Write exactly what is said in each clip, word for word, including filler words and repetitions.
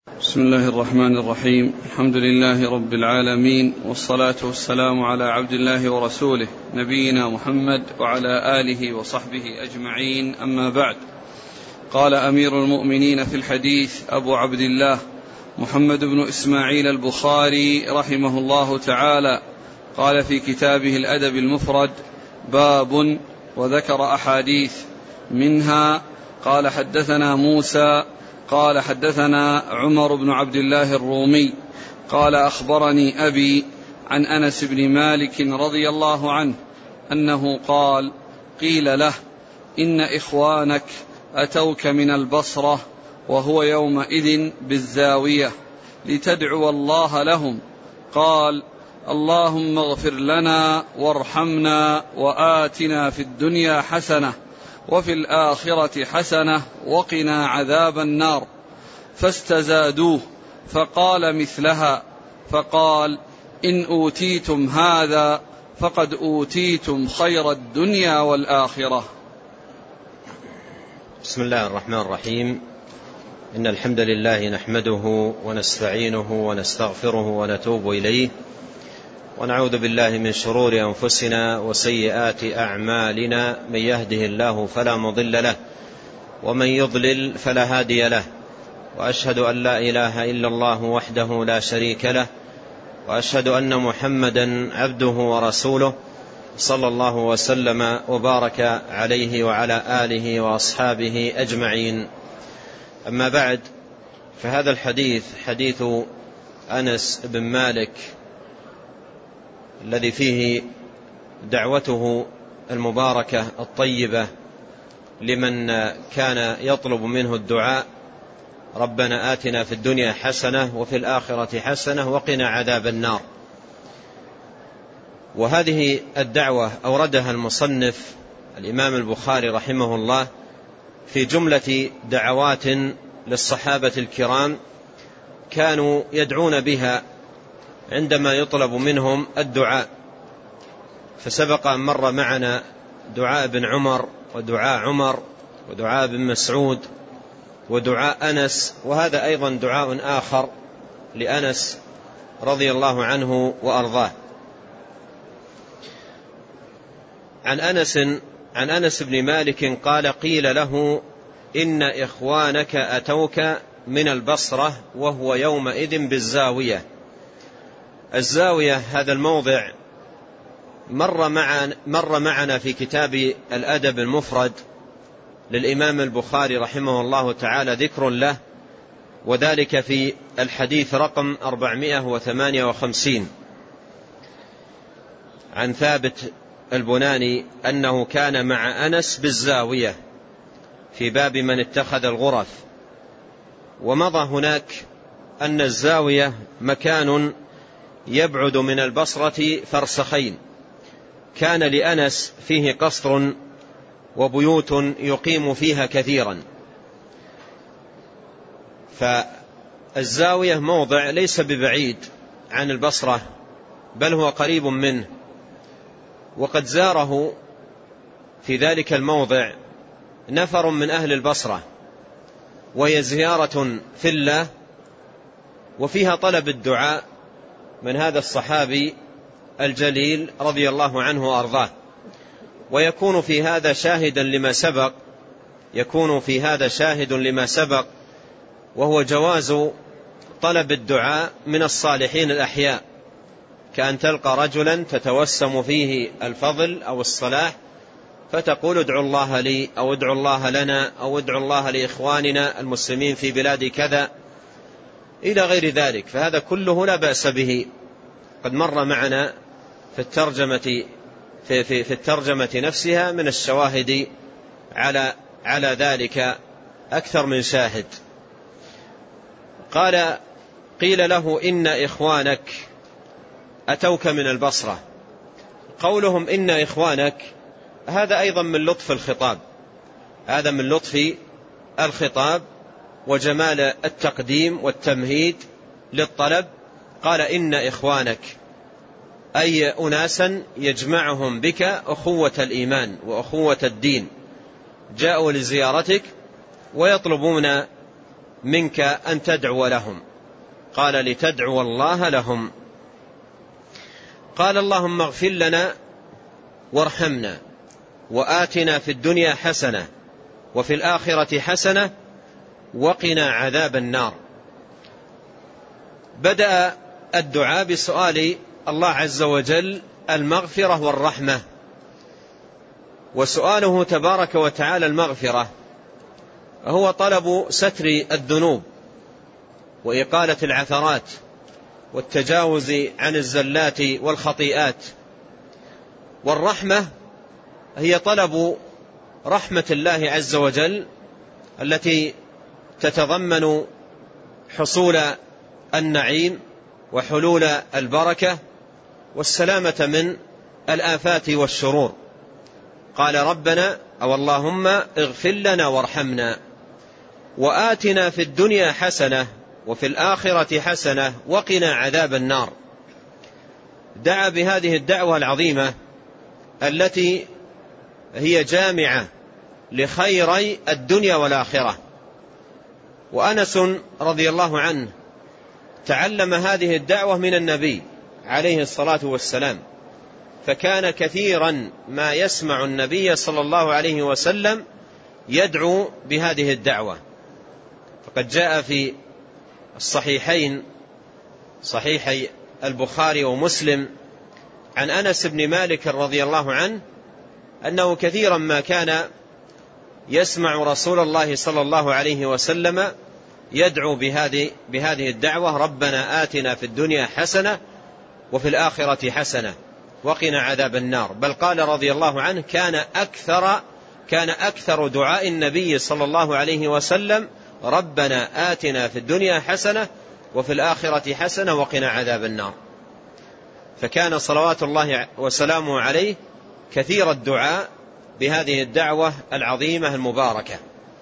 بسم الله الرحمن الرحيم. الحمد لله رب العالمين، والصلاة والسلام على عبد الله ورسوله نبينا محمد وعلى آله وصحبه أجمعين، أما بعد. قال أمير المؤمنين في الحديث أبو عبد الله محمد بن إسماعيل البخاري رحمه الله تعالى، قال في كتابه الأدب المفرد: باب. وذكر أحاديث، منها قال: حدثنا موسى قال حدثنا عمر بن عبد الله الرومي قال: أخبرني أبي عن أنس بن مالك رضي الله عنه أنه قال: قيل له: إن إخوانك أتوك من البصرة وهو يومئذ بالزاوية لتدعو الله لهم، قال: اللهم اغفر لنا وارحمنا وآتنا في الدنيا حسنة وفي الآخرة حسنة وقنا عذاب النار، فاستزادوه فقال مثلها، فقال: إن أوتيتم هذا فقد أوتيتم خير الدنيا والآخرة. بسم الله الرحمن الرحيم. إن الحمد لله نحمده ونستعينه ونستغفره ونتوب إليه، ونعوذ بالله من شرور أنفسنا وسيئات أعمالنا، من يهده الله فلا مضل له ومن يضلل فلا هادي له، وأشهد أن لا إله إلا الله وحده لا شريك له، وأشهد أن محمدا عبده ورسوله صلى الله وسلم وبارك عليه وعلى آله وأصحابه أجمعين. أما بعد، فهذا الحديث حديث أنس بن مالك الذي فيه دعوته المباركة الطيبة لمن كان يطلب منه الدعاء: ربنا آتنا في الدنيا حسنة وفي الآخرة حسنة وقنا عذاب النار. وهذه الدعوة أوردها المصنف الإمام البخاري رحمه الله في جملة دعوات للصحابة الكرام كانوا يدعون بها عندما يطلب منهم الدعاء. فسبق أن مر معنا دعاء ابن عمر ودعاء عمر ودعاء ابن مسعود ودعاء أنس، وهذا أيضا دعاء آخر لأنس رضي الله عنه وأرضاه. عن أنس عن أنس بن مالك قال: قيل له: إن إخوانك أتوك من البصرة وهو يومئذ بالزاوية. الزاوية هذا الموضع مر معنا, مر معنا في كتاب الأدب المفرد للإمام البخاري رحمه الله تعالى ذكر له، وذلك في الحديث رقم أربعمائة وثمانية وخمسين عن ثابت البناني أنه كان مع أنس بالزاوية في باب من اتخذ الغرف. ومضى هناك أن الزاوية مكان يبعد من البصرة فرسخين، كان لأنس فيه قصر وبيوت يقيم فيها كثيرا، فالزاوية موضع ليس ببعيد عن البصرة بل هو قريب منه. وقد زاره في ذلك الموضع نفر من أهل البصرة، وهي زيارة في الله وفيها طلب الدعاء من هذا الصحابي الجليل رضي الله عنه وأرضاه. ويكون في هذا شاهدا لما سبق يكون في هذا شاهد لما سبق وهو جواز طلب الدعاء من الصالحين الأحياء، كأن تلقى رجلا تتوسم فيه الفضل أو الصلاح فتقول: ادعوا الله لي، أو ادعوا الله لنا، أو ادعوا الله لإخواننا المسلمين في بلاد كذا، إلى غير ذلك. فهذا كله لا بأس به، قد مر معنا في الترجمة في, في, في الترجمة نفسها من الشواهد على على ذلك أكثر من شاهد. قال: قيل له: إن إخوانك أتوك من البصرة. قولهم إن إخوانك هذا أيضا من لطف الخطاب، هذا من لطف الخطاب وجمال التقديم والتمهيد للطلب. قال: إن إخوانك، أي أناسا يجمعهم بك أخوة الإيمان وأخوة الدين، جاءوا لزيارتك ويطلبون منك أن تدعو لهم. قال لتدعو الله لهم. قال اللهم اغفر لنا وارحمنا وآتنا في الدنيا حسنة وفي الآخرة حسنة وقنا عذاب النار. بدأ الدعاء بسؤال الله عز وجل المغفرة والرحمة، وسؤاله تبارك وتعالى المغفرة هو طلب ستر الذنوب وإقالة العثرات والتجاوز عن الزلات والخطيئات، والرحمة هي طلب رحمة الله عز وجل التي تتضمن حصول النعيم وحلول البركة والسلامة من الآفات والشرور. قال ربنا أو اللهم اغفر لنا وارحمنا وآتنا في الدنيا حسنة وفي الآخرة حسنة وقنا عذاب النار. دعا بهذه الدعوة العظيمة التي هي جامعة لخيري الدنيا والآخرة. وأنس رضي الله عنه تعلم هذه الدعوة من النبي عليه الصلاة والسلام، فكان كثيرا ما يسمع النبي صلى الله عليه وسلم يدعو بهذه الدعوة. فقد جاء في الصحيحين صحيحي البخاري ومسلم عن أنس بن مالك رضي الله عنه أنه كثيرا ما كان يسمع رسول الله صلى الله عليه وسلم يدعو بهذه, بهذه الدعوة: ربنا آتنا في الدنيا حسنة وفي الآخرة حسنة وقنا عذاب النار. بل قال رضي الله عنه كان أكثر, كان أكثر دعاء النبي صلى الله عليه وسلم ربنا آتنا في الدنيا حسنة وفي الآخرة حسنة وقنا عذاب النار. فكان صلوات الله وسلامه عليه كثير الدعاء بهذه الدعوة العظيمة المباركة.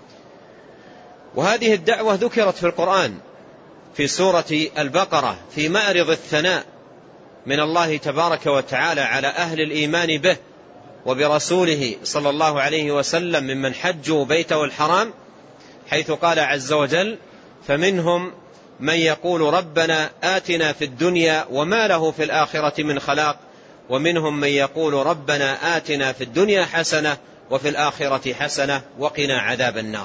وهذه الدعوة ذكرت في القرآن في سورة البقرة في معرض الثناء من الله تبارك وتعالى على أهل الإيمان به وبرسوله صلى الله عليه وسلم ممن حجوا بيته الحرام، حيث قال عز وجل: فمنهم من يقول ربنا آتنا في الدنيا وما له في الآخرة من خلاق ومنهم من يقول ربنا آتنا في الدنيا حسنة وفي الآخرة حسنة وقنا عذاب النار.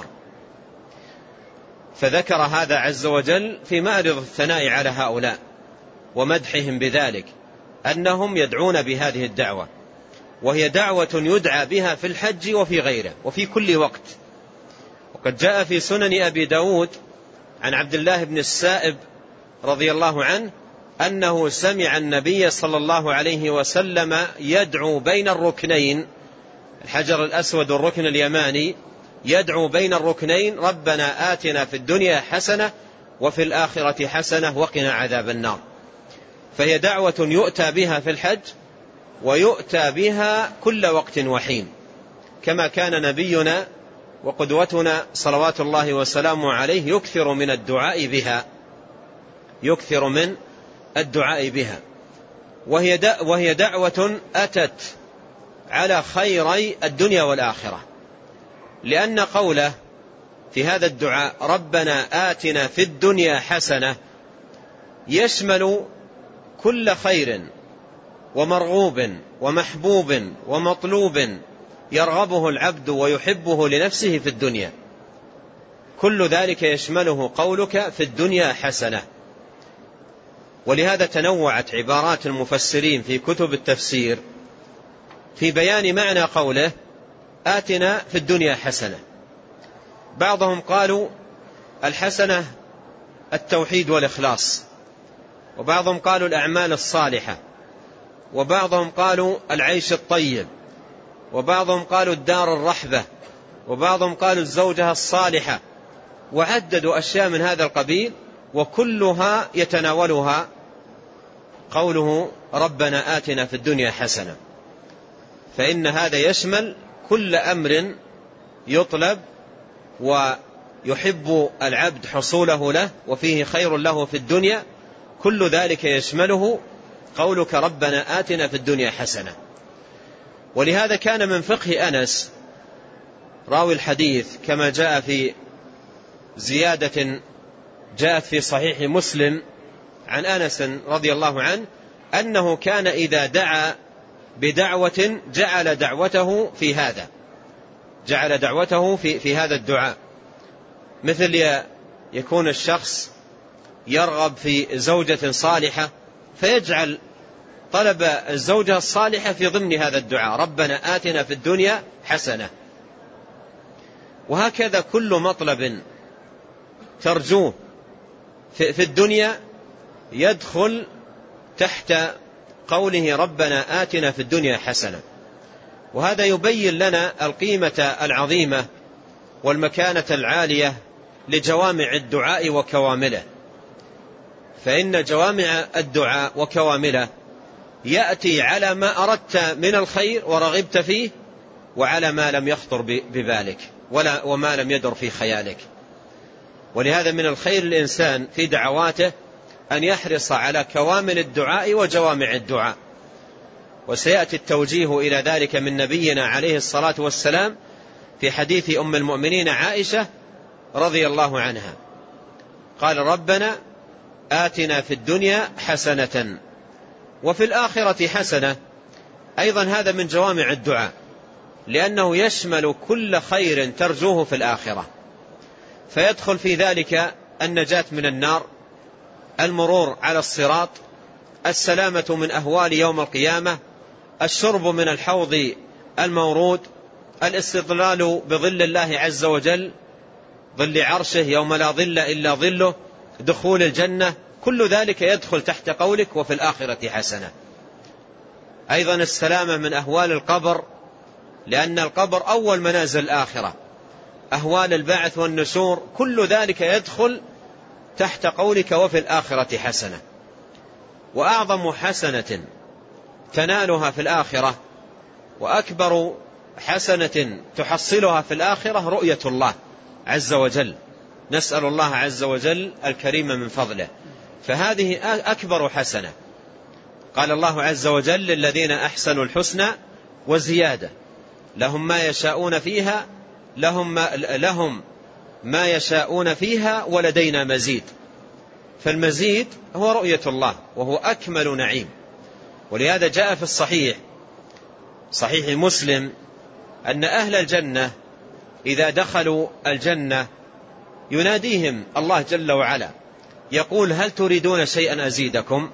فذكر هذا عز وجل في معرض الثناء على هؤلاء ومدحهم بذلك أنهم يدعون بهذه الدعوة، وهي دعوة يدعى بها في الحج وفي غيره وفي كل وقت. وقد جاء في سنن أبي داود عن عبد الله بن السائب رضي الله عنه أنه سمع النبي صلى الله عليه وسلم يدعو بين الركنين، الحجر الأسود والركن اليماني، يدعو بين الركنين: ربنا آتنا في الدنيا حسنة وفي الآخرة حسنة وقنا عذاب النار. فهي دعوة يؤتى بها في الحج ويؤتى بها كل وقت وحين، كما كان نبينا وقدوتنا صلوات الله وسلامه عليه يكثر من الدعاء بها يكثر من الدعاء بها وهي وهي دعوة أتت على خيري الدنيا والآخرة، لأن قوله في هذا الدعاء ربنا آتنا في الدنيا حسنة يشمل كل خير ومرغوب ومحبوب ومطلوب يرغبه العبد ويحبه لنفسه في الدنيا، كل ذلك يشمله قولك في الدنيا حسنة. ولهذا تنوعت عبارات المفسرين في كتب التفسير في بيان معنى قوله آتنا في الدنيا حسنة. بعضهم قالوا الحسنة التوحيد والإخلاص، وبعضهم قالوا الأعمال الصالحة، وبعضهم قالوا العيش الطيب، وبعضهم قالوا الدار الرحبة، وبعضهم قالوا الزوجة الصالحة، وعددوا أشياء من هذا القبيل، وكلها يتناولها قوله ربنا آتنا في الدنيا حسنة. فإن هذا يشمل كل أمر يطلب ويحب العبد حصوله له وفيه خير له في الدنيا، كل ذلك يشمله قولك ربنا آتنا في الدنيا حسنة. ولهذا كان من فقه أنس راوي الحديث كما جاء في زيادة جاءت في صحيح مسلم عن أنس رضي الله عنه أنه كان إذا دعا بدعوة جعل دعوته في هذا جعل دعوته في, في هذا الدعاء، مثل يكون الشخص يرغب في زوجة صالحة فيجعل طلب الزوجة الصالحة في ضمن هذا الدعاء، ربنا آتنا في الدنيا حسنة. وهكذا كل مطلب ترجوه في الدنيا يدخل تحت قوله ربنا آتنا في الدنيا حسنة. وهذا يبين لنا القيمة العظيمة والمكانة العالية لجوامع الدعاء وكوامله، فإن جوامع الدعاء وكوامله يأتي على ما أردت من الخير ورغبت فيه، وعلى ما لم يخطر ببالك ولا وما لم يدر في خيالك. ولهذا من الخير الإنسان في دعواته أن يحرص على كوامل الدعاء وجوامع الدعاء، وسيأتي التوجيه إلى ذلك من نبينا عليه الصلاة والسلام في حديث أم المؤمنين عائشة رضي الله عنها، قال ربنا آتنا في الدنيا حسنة وفي الآخرة حسنة. أيضا هذا من جوامع الدعاء، لأنه يشمل كل خير ترجوه في الآخرة، فيدخل في ذلك النجاة من النار، المرور على الصراط، السلامة من أهوال يوم القيامة، الشرب من الحوض المورود، الاستظلال بظل الله عز وجل ظل عرشه يوم لا ظل إلا ظله، دخول الجنة، كل ذلك يدخل تحت قولك وفي الآخرة حسنة. أيضا السلامة من أهوال القبر، لأن القبر أول منازل الآخرة، أهوال البعث والنشور، كل ذلك يدخل تحت قولك وفي الآخرة حسنة. وأعظم حسنة تنالها في الآخرة وأكبر حسنة تحصلها في الآخرة رؤية الله عز وجل، نسأل الله عز وجل الكريم من فضله، فهذه أكبر حسنة. قال الله عز وجل للذين أحسنوا الحسنى وزيادة، لهم ما يشاءون فيها لهم ما, لهم ما يشاءون فيها ولدينا مزيد. فالمزيد هو رؤية الله، وهو أكمل نعيم. ولهذا جاء في الصحيح صحيح مسلم أن أهل الجنة إذا دخلوا الجنة يناديهم الله جل وعلا يقول هل تريدون شيئا أزيدكم؟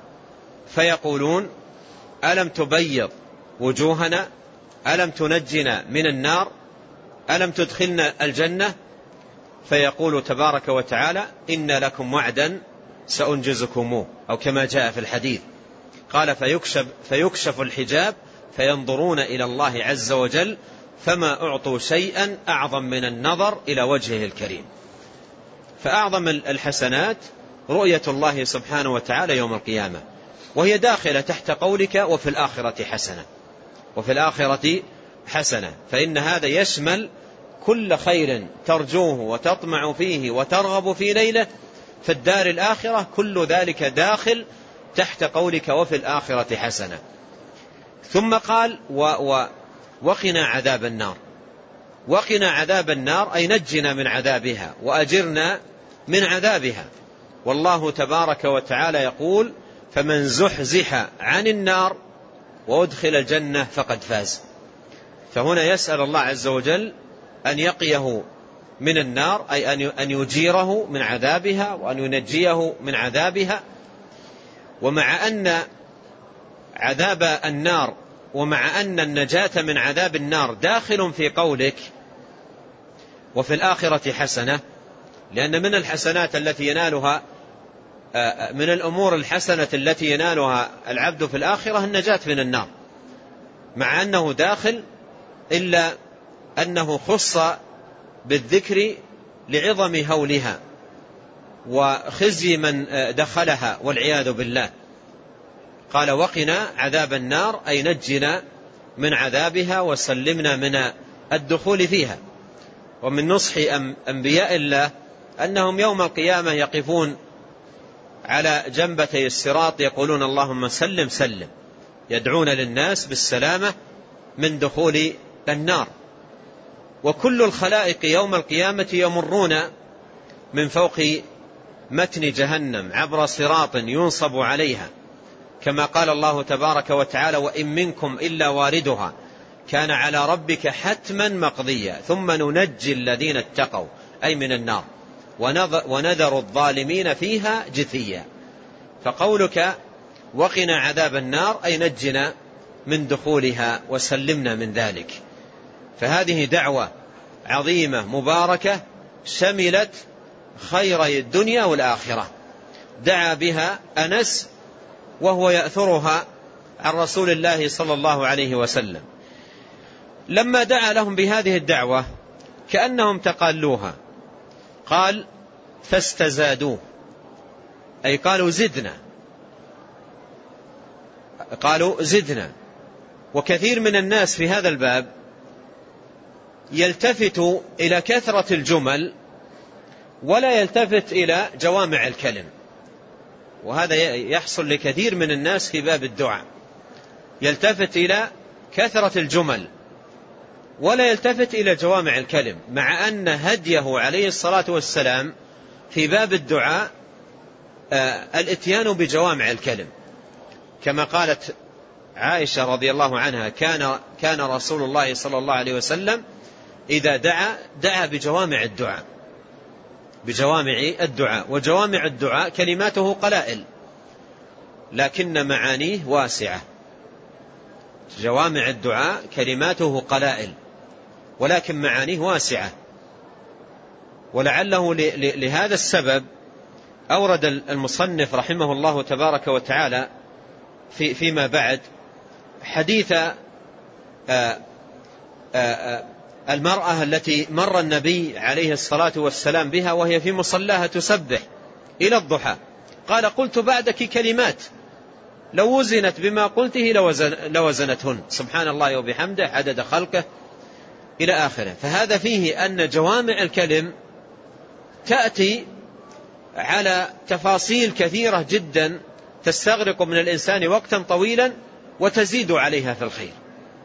فيقولون ألم تبيض وجوهنا، ألم تنجنا من النار، ألم تدخلنا الجنة؟ فيقول تبارك وتعالى إن لكم وعدا سأنجزكموه، أو كما جاء في الحديث قال فيكشف, فيكشف الحجاب فينظرون إلى الله عز وجل فما أعطوا شيئا أعظم من النظر إلى وجهه الكريم. فأعظم الحسنات رؤية الله سبحانه وتعالى يوم القيامة، وهي داخلة تحت قولك وفي الآخرة حسنة، وفي الآخرة حسنة، فإن هذا يشمل كل خير ترجوه وتطمع فيه وترغب في ليله في الدار الآخرة، كل ذلك داخل تحت قولك وفي الآخرة حسنة. ثم قال و و وقنا عذاب النار. وقنا عذاب النار أي نجنا من عذابها وأجرنا من عذابها. والله تبارك وتعالى يقول فمن زحزح عن النار وأدخل الجنة فقد فاز. فهنا يسأل الله عز وجل أن يقيه من النار، أي أن يجيره من عذابها وأن ينجيه من عذابها. ومع أن عذاب النار ومع أن النجاة من عذاب النار داخل في قولك وفي الآخرة حسنة، لأن من الحسنات التي ينالها من الأمور الحسنة التي ينالها العبد في الآخرة النجاة من النار، مع أنه داخل إلا أنه خص بالذكر لعظم هولها وخزي من دخلها والعياذ بالله. قال وقنا عذاب النار أي نجنا من عذابها وسلمنا من الدخول فيها. ومن نصح أنبياء الله أنهم يوم القيامة يقفون على جنبتي الصراط يقولون اللهم سلم سلم، يدعون للناس بالسلامة من دخول النار. وكل الخلائق يوم القيامة يمرون من فوق متن جهنم عبر صراط ينصب عليها، كما قال الله تبارك وتعالى: وإن منكم إلا واردها كان على ربك حتما مقضيا ثم ننجي الذين اتقوا أي من النار ونذر الظالمين فيها جثيا. فقولك وقنا عذاب النار أي نجنا من دخولها وسلمنا من ذلك. فهذه دعوة عظيمة مباركة شملت خيري الدنيا والآخرة، دعا بها أنس وهو يأثرها عن رسول الله صلى الله عليه وسلم. لما دعا لهم بهذه الدعوة كأنهم تقالوها، قال: فاستزادوه، أي قالوا زدنا، قالوا زدنا. وكثير من الناس في هذا الباب يلتفت إلى كثرة الجمل ولا يلتفت إلى جوامع الكلم، وهذا يحصل لكثير من الناس في باب الدعاء، يلتفت إلى كثرة الجمل ولا يلتفت إلى جوامع الكلم، مع أن هديه عليه الصلاة والسلام في باب الدعاء الاتيان بجوامع الكلم، كما قالت عائشة رضي الله عنها: كان كان رسول الله صلى الله عليه وسلم إذا دعا دعا بجوامع الدعاء، بجوامع الدعاء. وجوامع الدعاء كلماته قلائل لكن معانيه واسعة. جوامع الدعاء كلماته قلائل ولكن معانيه واسعة. ولعله لهذا السبب أورد المصنف رحمه الله تبارك وتعالى في فيما بعد حديث آآ آآ المرأة التي مر النبي عليه الصلاة والسلام بها وهي في مصلاها تسبح إلى الضحى، قال: قلت بعدك كلمات لو وزنت بما قلته لوزن لوزنتهن، سبحان الله وبحمده عدد خلقه إلى آخره. فهذا فيه أن جوامع الكلم تأتي على تفاصيل كثيرة جدا تستغرق من الإنسان وقتا طويلا وتزيد عليها في الخير.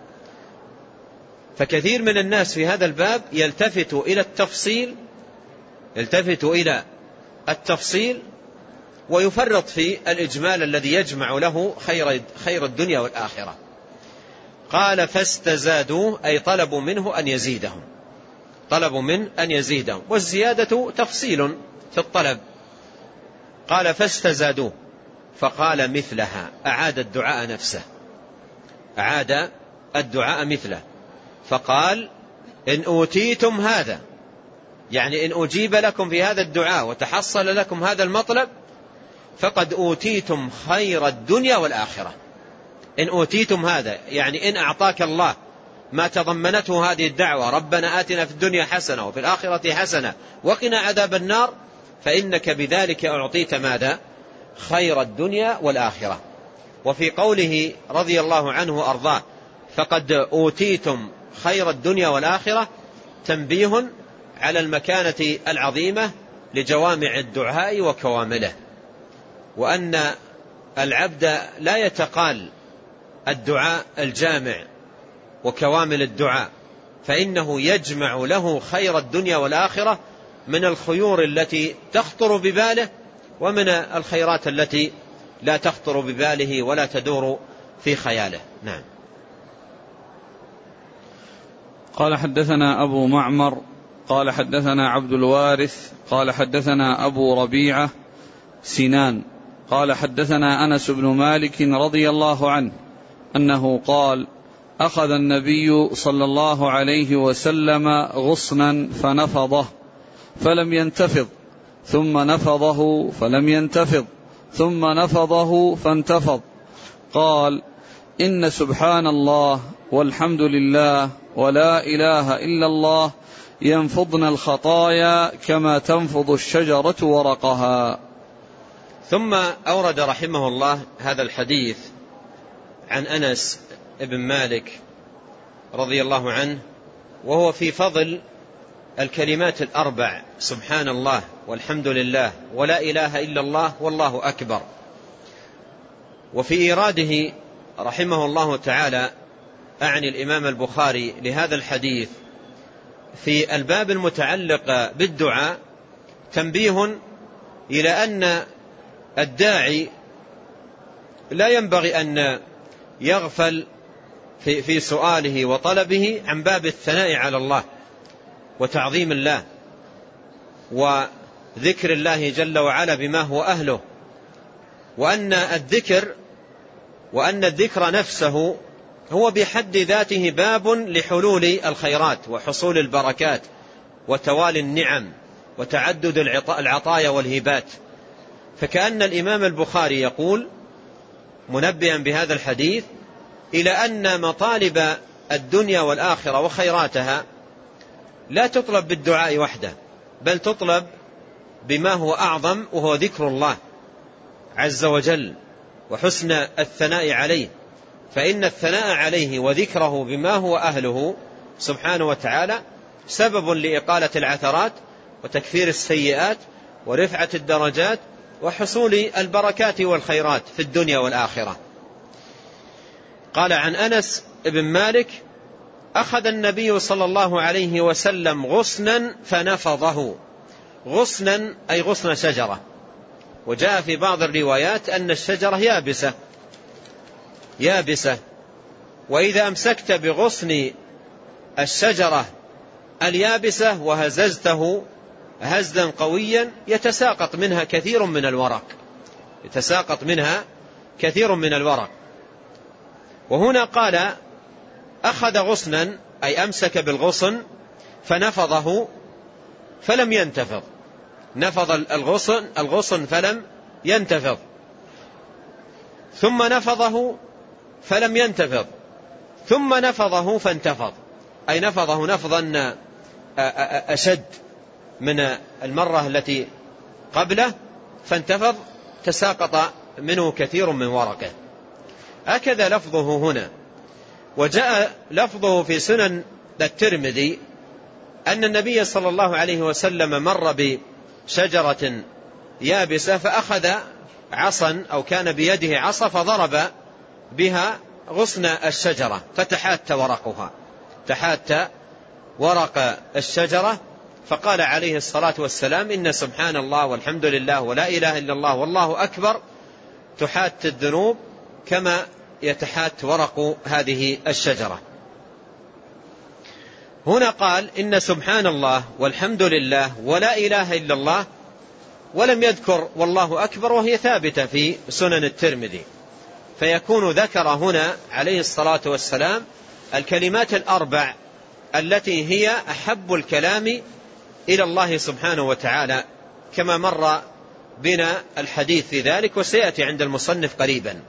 فكثير من الناس في هذا الباب يلتفت إلى التفصيل يلتفت إلى التفصيل ويفرط في الإجمال الذي يجمع له خير خير الدنيا والآخرة. قال: فاستزادوه، أي طلبوا منه أن يزيدهم، طلبوا من أن يزيدهم، والزيادة تفصيل في الطلب. قال: فاستزادوه، فقال مثلها، أعاد الدعاء نفسه، أعاد الدعاء مثله، فقال: إن أوتيتم هذا، يعني إن أجيب لكم في هذا الدعاء وتحصل لكم هذا المطلب فقد أوتيتم خير الدنيا والآخرة. إن أوتيتم هذا يعني إن أعطاك الله ما تضمنته هذه الدعوة: ربنا آتنا في الدنيا حسنة وفي الآخرة حسنة وقنا عذاب النار، فإنك بذلك أعطيت ماذا؟ خير الدنيا والآخرة. وفي قوله رضي الله عنه وأرضاه: فقد أوتيتم خير الدنيا والآخرة، تنبيه على المكانة العظيمة لجوامع الدعاء وكوامله، وأن العبد لا يتقال الدعاء الجامع وكوامل الدعاء، فإنه يجمع له خير الدنيا والآخرة من الخيور التي تخطر بباله ومن الخيرات التي لا تخطر بباله ولا تدور في خياله. نعم. قال: حدثنا أبو معمر قال حدثنا عبد الوارث قال حدثنا أبو ربيعة سنان قال حدثنا أنس بن مالك رضي الله عنه أنه قال: أخذ النبي صلى الله عليه وسلم غصنا فنفضه فلم ينتفض، ثم نفضه فلم ينتفض، ثم نفضه فانتفض. قال: إن سبحان الله والحمد لله ولا إله إلا الله ينفضن الخطايا كما تنفض الشجرة ورقها. ثم أورد رحمه الله هذا الحديث عن أنس بن مالك رضي الله عنه، وهو في فضل الكلمات الأربع: سبحان الله والحمد لله ولا إله إلا الله والله أكبر. وفي إيراده رحمه الله تعالى أعني الإمام البخاري لهذا الحديث في الباب المتعلق بالدعاء تنبيه إلى أن الداعي لا ينبغي أن يغفل في, في سؤاله وطلبه عن باب الثناء على الله وتعظيم الله وذكر الله جل وعلا بما هو أهله، وأن الذكر وأن الذكر نفسه هو بحد ذاته باب لحلول الخيرات وحصول البركات وتوالي النعم وتعدد العطايا والهبات. فكأن الإمام البخاري يقول منبها بهذا الحديث إلى أن مطالب الدنيا والآخرة وخيراتها لا تطلب بالدعاء وحده، بل تطلب بما هو أعظم، وهو ذكر الله عز وجل وحسن الثناء عليه. فإن الثناء عليه وذكره بما هو أهله سبحانه وتعالى سبب لإقالة العثرات وتكفير السيئات ورفعة الدرجات وحصول البركات والخيرات في الدنيا والآخرة. قال عن أنس بن مالك: أخذ النبي صلى الله عليه وسلم غصنا فنفضه. غصنا أي غصن شجرة، وجاء في بعض الروايات أن الشجرة يابسة يابسة وإذا أمسكت بغصن الشجرة اليابسة وهززته هزا قويا يتساقط منها كثير من الورق يتساقط منها كثير من الورق. وهنا قال أخذ غصنا أي أمسك بالغصن فنفضه فلم ينتفض. نفض الغصن الغصن فلم ينتفض، ثم نفضه فلم ينتفض، ثم نفضه فانتفض، أي نفضه نفضا أشد من المرة التي قبله فانتفض، تساقط منه كثير من ورقه. هكذا لفظه هنا. وجاء لفظه في سنن الترمذي أن النبي صلى الله عليه وسلم مر بشجرة يابسة فأخذ عصا أو كان بيده عصا فضرب بها غصن الشجرة فتحات ورقها تحات ورق الشجرة، فقال عليه الصلاة والسلام: إن سبحان الله والحمد لله ولا إله إلا الله والله أكبر تحات الذنوب كما يتحات ورق هذه الشجرة. هنا قال: إن سبحان الله والحمد لله ولا إله إلا الله، ولم يذكر والله أكبر، وهي ثابتة في سنن الترمذي. فيكون ذكر هنا عليه الصلاة والسلام الكلمات الأربع التي هي أحب الكلام إلى الله سبحانه وتعالى، كما مر بنا الحديث في ذلك وسيأتي عند المصنف قريبا.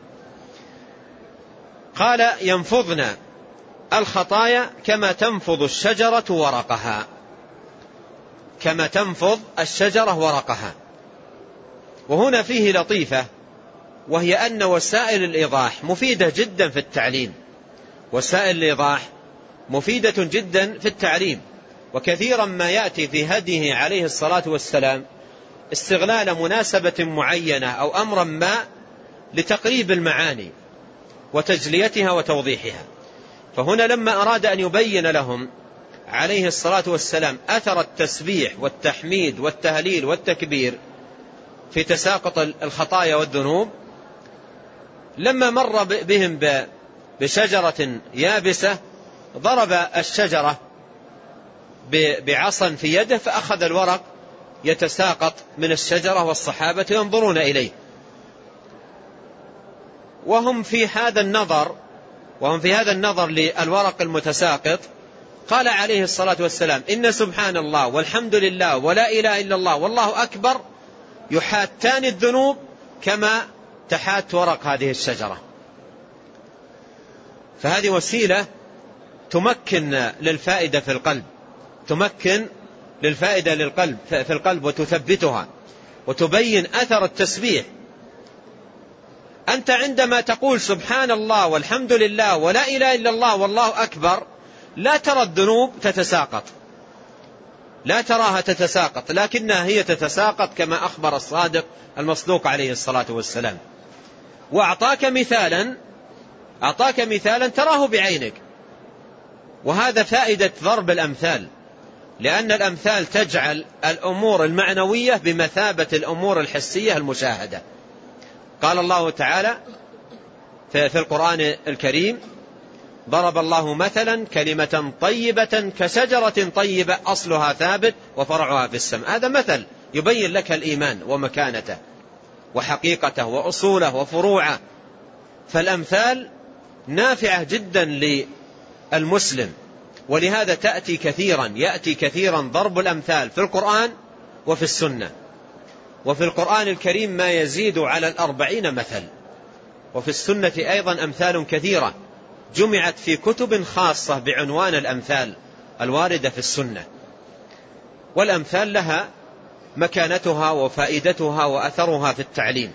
قال: ينفضن الخطايا كما تنفض الشجرة ورقها. كما تنفض الشجرة ورقها. وهنا فيه لطيفة، وهي أن وسائل الإيضاح مفيدة جدا في التعليم. وسائل الإيضاح مفيدة جدا في التعليم، وكثيرا ما يأتي في هديه عليه الصلاة والسلام استغلال مناسبة معينة أو أمرا ما لتقريب المعاني وتجليتها وتوضيحها. فهنا لما أراد أن يبين لهم عليه الصلاة والسلام أثر التسبيح والتحميد والتهليل والتكبير في تساقط الخطايا والذنوب، لما مر بهم بشجرة يابسة ضرب الشجرة بعصا في يده فأخذ الورق يتساقط من الشجرة والصحابة ينظرون إليه، وهم في هذا النظر وهم في هذا النظر للورق المتساقط. قال عليه الصلاة والسلام: إن سبحان الله والحمد لله ولا إله إلا الله والله أكبر يحاتان الذنوب كما تحات ورق هذه الشجرة. فهذه وسيلة تمكن للفائدة في القلب تمكن للفائدة للقلب في القلب وتثبتها وتبين أثر التسبيح. أنت عندما تقول سبحان الله والحمد لله ولا إله إلا الله والله أكبر لا ترى الذنوب تتساقط، لا تراها تتساقط، لكنها هي تتساقط كما أخبر الصادق المصدوق عليه الصلاة والسلام. وأعطاك مثالا أعطاك مثالا تراه بعينك، وهذا فائدة ضرب الأمثال لأن الأمثال تجعل الأمور المعنوية بمثابة الأمور الحسية المشاهدة. قال الله تعالى في القرآن الكريم: ضرب الله مثلا كلمة طيبة كشجرة طيبة أصلها ثابت وفرعها في السماء. هذا مثل يبين لك الإيمان ومكانته وحقيقته وأصوله وفروعه. فالأمثال نافعة جدا للمسلم، ولهذا تأتي كثيرا يأتي كثيرا ضرب الأمثال في القرآن وفي السنة. وفي القرآن الكريم ما يزيد على الأربعين مثل، وفي السنة أيضا أمثال كثيرة جمعت في كتب خاصة بعنوان الأمثال الواردة في السنة. والأمثال لها مكانتها وفائدتها وأثرها في التعليم.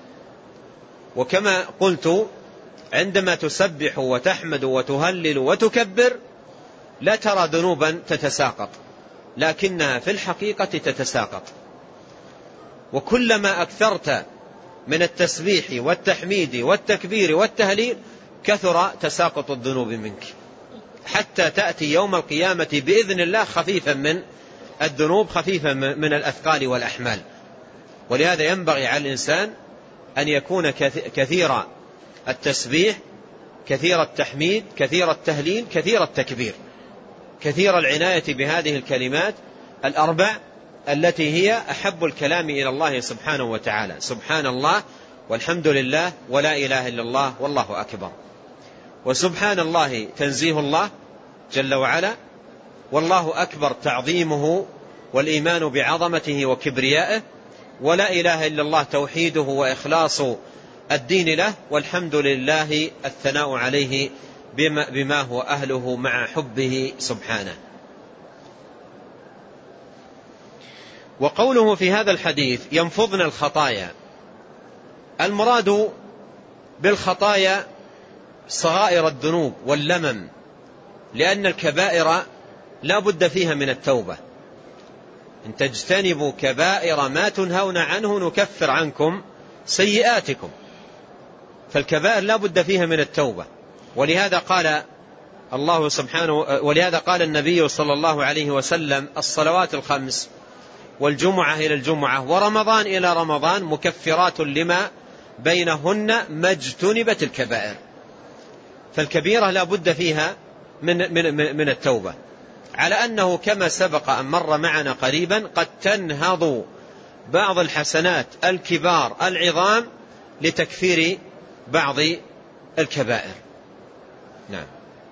وكما قلت، عندما تسبح وتحمد وتهلل وتكبر لا ترى ذنوبا تتساقط، لكنها في الحقيقة تتساقط. وكلما أكثرت من التسبيح والتحميد والتكبير والتهليل كثر تساقط الذنوب منك، حتى تأتي يوم القيامة بإذن الله خفيفا من الذنوب، خفيفا من الأثقال والأحمال. ولهذا ينبغي على الإنسان أن يكون كثير التسبيح، كثير التحميد، كثير التهليل، كثير التكبير، كثير العناية بهذه الكلمات الأربع التي هي أحب الكلام إلى الله سبحانه وتعالى: سبحان الله والحمد لله ولا إله إلا الله والله أكبر. وسبحان الله تنزيه الله جل وعلا، والله أكبر تعظيمه والإيمان بعظمته وكبريائه، ولا إله إلا الله توحيده وإخلاص الدين له، والحمد لله الثناء عليه بما, بما هو أهله مع حبه سبحانه. وقوله في هذا الحديث ينفضن الخطايا، المراد بالخطايا صغائر الذنوب واللمم، لأن الكبائر لا بد فيها من التوبة. إن تجتنبوا كبائر ما تنهون عنه نكفر عنكم سيئاتكم. فالكبائر لا بد فيها من التوبة. ولهذا قال الله سبحانه ولهذا قال النبي صلى الله عليه وسلم: الصلوات الخمس والجمعة إلى الجمعة ورمضان إلى رمضان مكفرات لما بينهن ما اجتنبت الكبائر. فالكبيرة لا بد فيها من, من, من التوبة، على أنه كما سبق أن مر معنا قريبا قد تنهض بعض الحسنات الكبار العظام لتكفير بعض الكبائر. نعم.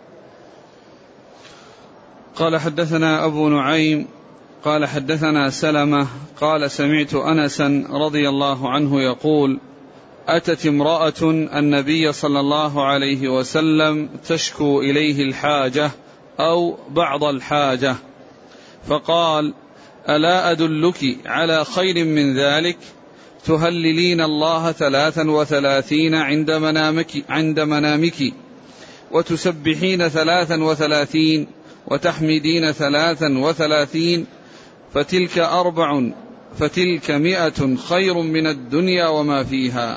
قال: حدثنا أبو نعيم قال: حدثنا سلمة قال: سمعت أنسا رضي الله عنه يقول: أتت امرأة النبي صلى الله عليه وسلم تشكو إليه الحاجة أو بعض الحاجة، فقال: ألا أدلك على خير من ذلك؟ تهللين الله ثلاثا وثلاثين عند منامك, عند منامك وتسبحين ثلاثا وثلاثين وتحمدين ثلاثا وثلاثين فتلك أربع فتلك مئة خير من الدنيا وما فيها.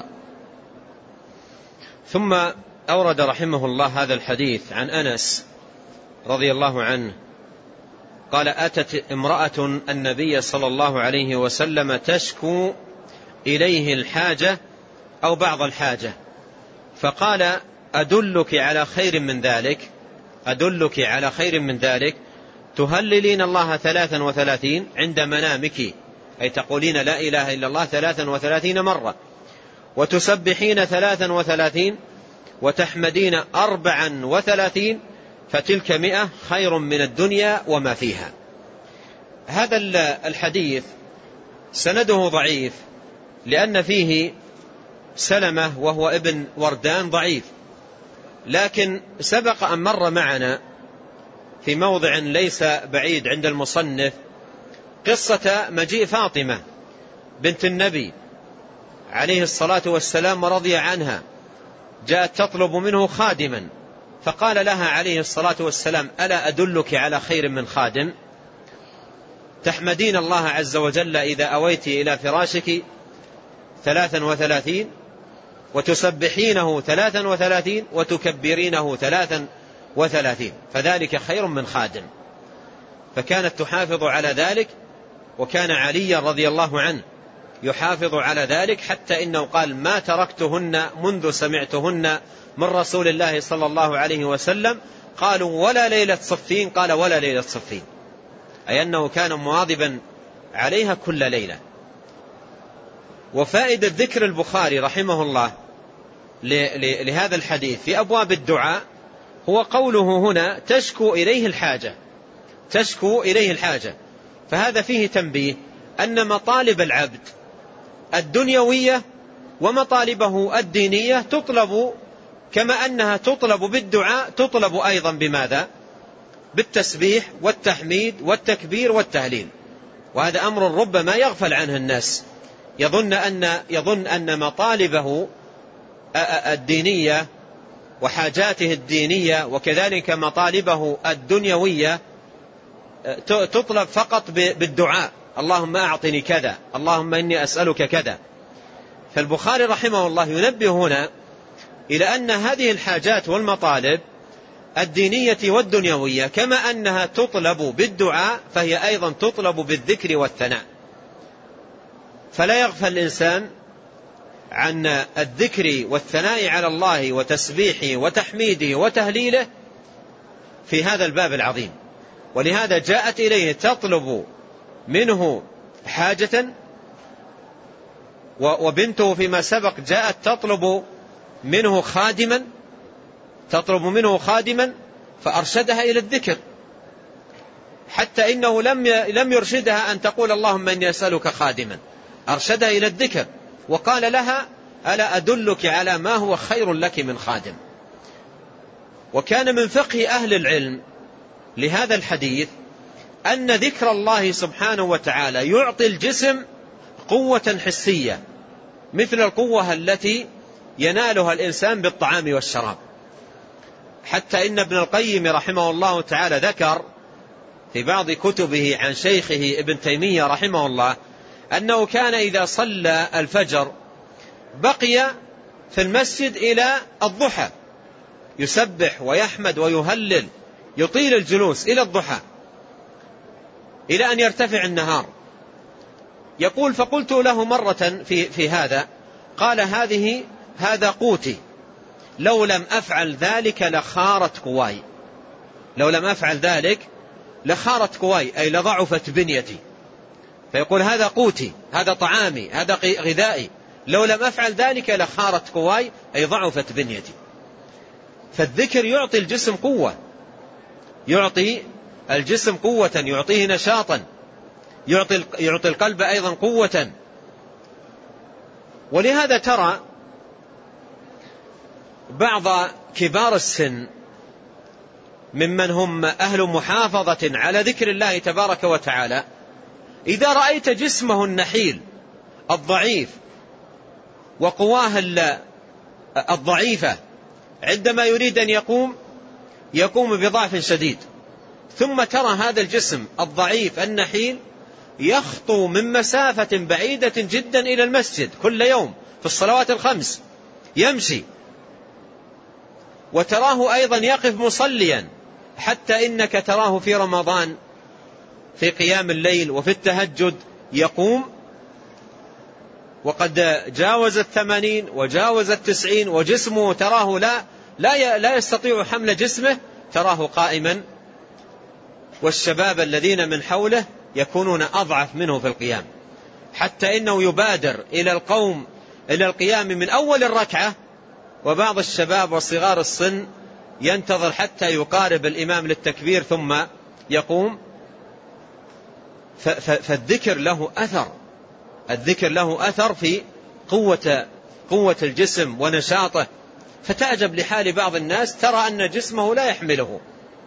ثم أورد رحمه الله هذا الحديث عن أنس رضي الله عنه قال: أتت امرأة النبي صلى الله عليه وسلم تشكو إليه الحاجة أو بعض الحاجة، فقال: أدلك على خير من ذلك أدلك على خير من ذلك تهللين الله ثلاثا وثلاثين عند منامك، أي تقولين لا إله إلا الله ثلاثا وثلاثين مرة، وتسبحين ثلاثا وثلاثين، وتحمدين أربعا وثلاثين، فتلك مئة خير من الدنيا وما فيها. هذا الحديث سنده ضعيف لأن فيه سلمة وهو ابن وردان ضعيف، لكن سبق أن مر معنا في موضع ليس بعيد عند المصنف قصة مجيء فاطمة بنت النبي عليه الصلاة والسلام ورضي عنها، جاءت تطلب منه خادما، فقال لها عليه الصلاة والسلام: ألا أدلك على خير من خادم؟ تحمدين الله عز وجل إذا أويت إلى فراشك ثلاثا وثلاثين، وتسبحينه ثلاثا وثلاثين، وتكبرينه ثلاثا وثلاثين، فذلك خير من خادم. فكانت تحافظ على ذلك، وكان علي رضي الله عنه يحافظ على ذلك، حتى إنه قال ما تركتهن منذ سمعتهن من رسول الله صلى الله عليه وسلم. قالوا ولا ليلة صفين؟ قال ولا ليلة صفين، أي أنه كان مواظبا عليها كل ليلة. وفائدة ذكر البخاري رحمه الله لهذا الحديث في أبواب الدعاء هو قوله هنا تشكو إليه الحاجة، تشكو إليه الحاجة. فهذا فيه تنبيه أن مطالب العبد الدنيوية ومطالبه الدينية تطلب، كما أنها تطلب بالدعاء تطلب أيضا بماذا؟ بالتسبيح والتحميد والتكبير والتهليل. وهذا أمر ربما يغفل عنه الناس، يظن أن, يظن أن مطالبه الدينية وحاجاته الدينية وكذلك مطالبه الدنيوية تطلب فقط بالدعاء، اللهم أعطني كذا، اللهم إني أسألك كذا. فالبخاري رحمه الله ينبه هنا إلى أن هذه الحاجات والمطالب الدينية والدنيوية كما أنها تطلب بالدعاء فهي أيضا تطلب بالذكر والثناء. فلا يغفل الإنسان عن الذكر والثناء على الله وتسبيحه وتحميده وتهليله في هذا الباب العظيم. ولهذا جاءت إليه تطلب منه حاجة، وبنته فيما سبق جاءت تطلب منه خادما، تطلب منه خادما فأرشدها إلى الذكر، حتى إنه لم لم يرشدها أن تقول اللهم إني أسألك خادما، أرشدها إلى الذكر وقال لها ألا أدلك على ما هو خير لك من خادم. وكان من فقه أهل العلم لهذا الحديث أن ذكر الله سبحانه وتعالى يعطي الجسم قوة حسية مثل القوة التي ينالها الإنسان بالطعام والشراب. حتى إن ابن القيم رحمه الله تعالى ذكر في بعض كتبه عن شيخه ابن تيمية رحمه الله أنه كان إذا صلى الفجر بقي في المسجد إلى الضحى يسبح ويحمد ويهلل، يطيل الجلوس إلى الضحى إلى أن يرتفع النهار. يقول فقلت له مرة في, في هذا، قال هذه هذا قوتي، لو لم أفعل ذلك لخارت قواي، لو لم أفعل ذلك لخارت قواي أي لضعفت بنيتي. فيقول هذا قوتي، هذا طعامي، هذا غذائي، لو لم أفعل ذلك لخارت قواي أي ضعفت بنيتي. فالذكر يعطي الجسم قوة، يعطي الجسم قوة، يعطيه نشاطا، يعطي يعطي القلب أيضا قوة. ولهذا ترى بعض كبار السن ممن هم أهل محافظة على ذكر الله تبارك وتعالى إذا رأيت جسمه النحيل الضعيف وقواه الضعيفة عندما يريد أن يقوم يقوم بضعف شديد، ثم ترى هذا الجسم الضعيف النحيل يخطو من مسافة بعيدة جدا إلى المسجد كل يوم في الصلوات الخمس يمشي، وتراه أيضا يقف مصليا، حتى إنك تراه في رمضان في قيام الليل وفي التهجد يقوم وقد جاوز الثمانين وجاوز التسعين، وجسمه تراه لا لا لا يستطيع حمل جسمه، تراه قائما، والشباب الذين من حوله يكونون أضعف منه في القيام، حتى إنه يبادر إلى القوم إلى القيام من أول الركعة، وبعض الشباب وصغار السن ينتظر حتى يقارب الإمام للتكبير ثم يقوم. فالذكر له أثر، الذكر له أثر في قوة قوة الجسم ونشاطه. فتعجب لحال بعض الناس ترى أن جسمه لا يحمله،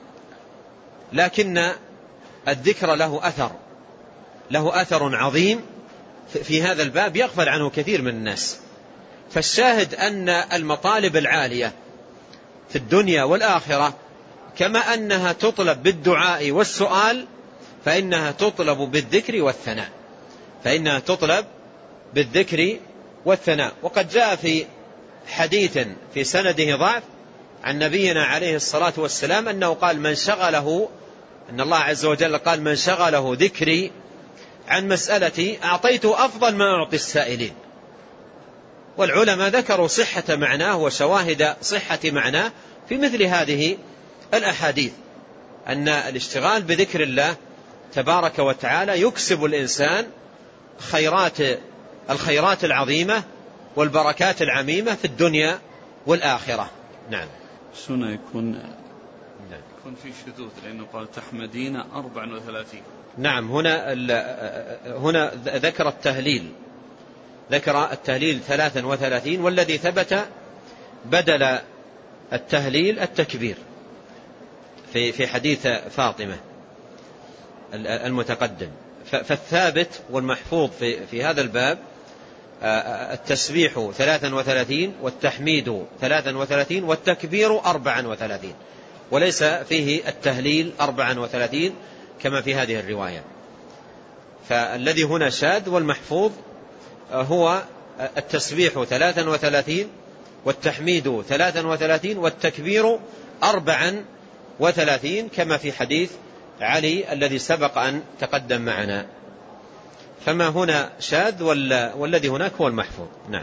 لكن الذكر له أثر، له أثر عظيم في هذا الباب يغفل عنه كثير من الناس. فالشاهد أن المطالب العالية في الدنيا والآخرة كما أنها تطلب بالدعاء والسؤال فإنها تطلب بالذكر والثناء، فإنها تطلب بالذكر والثناء. وقد جاء في حديث في سنده ضعف عن نبينا عليه الصلاة والسلام أنه قال من شغله أن الله عز وجل قال من شغله ذكري عن مسألتي أعطيته أفضل ما أعطي السائلين. والعلماء ذكروا صحة معناه وشواهد صحة معناه في مثل هذه الأحاديث، أن الاشتغال بذكر الله تبارك وتعالى يكسب الإنسان خيرات الخيرات العظيمة والبركات العميمة في الدنيا والآخرة. نعم. سنة يكون نعم. يكون في شذوذ لأنه قال تحمدين أربع وثلاثين. نعم. هنا هنا ذكر التهليل ذكر التهليل ثلاثا وثلاثين، والذي ثبت بدل التهليل التكبير في في حديث فاطمة المتقدم. فالثابت والمحفوظ في في هذا الباب التسبيح ثلاثا وثلاثين والتحميد ثلاثا وثلاثين والتكبير أربعا وثلاثين، وليس فيه التهليل أربعا وثلاثين كما في هذه الرواية. فالذي هنا شاذ والمحفوظ هو التسبيح ثلاثا وثلاثين والتحميد ثلاثا وثلاثين والتكبير أربعا وثلاثين كما في حديث علي الذي سبق أن تقدم معنا. فما هنا شاذ والذي هناك هو المحفوظ. نعم.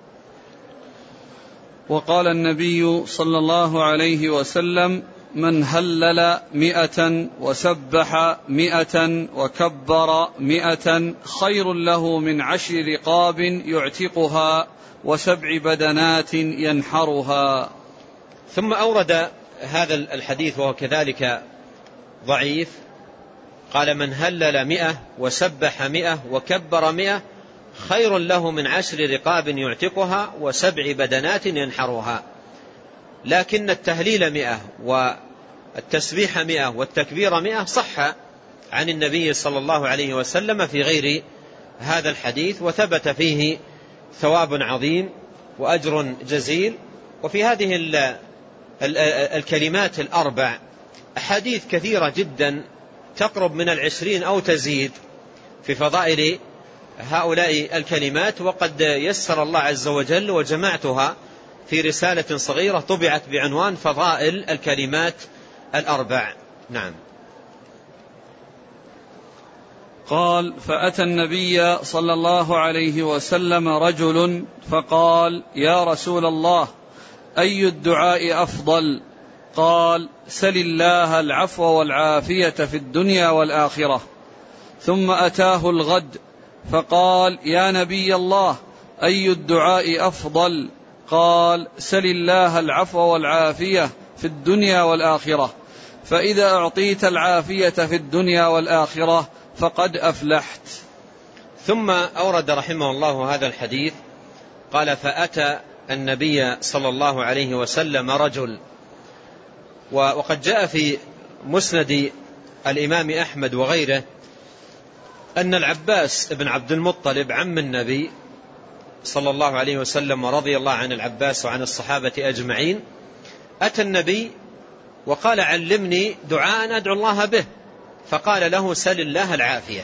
وقال النبي صلى الله عليه وسلم من هلل مئة وسبح مئة وكبر مئة خير له من عشر رقاب يعتقها وسبع بدنات ينحرها. ثم أورد هذا الحديث وهو كذلك ضعيف، قال من هلل مئة وسبح مئة وكبر مئة خير له من عشر رقاب يعتقها وسبع بدنات ينحرها. لكن التهليل مئة والتسبيح مئة والتكبير مئة صح عن النبي صلى الله عليه وسلم في غير هذا الحديث، وثبت فيه ثواب عظيم وأجر جزيل. وفي هذه الكلمات الأربع أحاديث كثيرة جدا تقرب من العشرين أو تزيد في فضائل هؤلاء الكلمات، وقد يسر الله عز وجل وجمعتها في رسالة صغيرة طبعت بعنوان فضائل الكلمات الأربع. نعم. قال فأتى النبي صلى الله عليه وسلم رجل فقال يا رسول الله أي الدعاء أفضل؟ قال سل الله العفو والعافية في الدنيا والآخرة. ثم أتاه الغد فقال يا نبي الله أي الدعاء أفضل؟ قال سل الله العفو والعافية في الدنيا والآخرة، فإذا أعطيت العافية في الدنيا والآخرة فقد أفلحت. ثم أورد رحمه الله هذا الحديث قال فأتى النبي صلى الله عليه وسلم رجل. وقد جاء في مسند الإمام أحمد وغيره أن العباس بن عبد المطلب عم النبي صلى الله عليه وسلم ورضي الله عن العباس وعن الصحابة أجمعين أتى النبي وقال علمني دعاء أدعو الله به، فقال له سل الله العافية.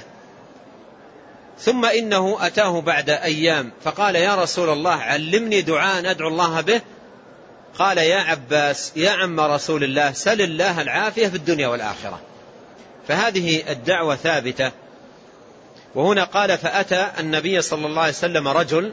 ثم إنه أتاه بعد أيام فقال يا رسول الله علمني دعاء أدعو الله به، قال يا عباس يا عم رسول الله سل الله العافية في الدنيا والآخرة. فهذه الدعوة ثابتة. وهنا قال فأتى النبي صلى الله عليه وسلم رجل،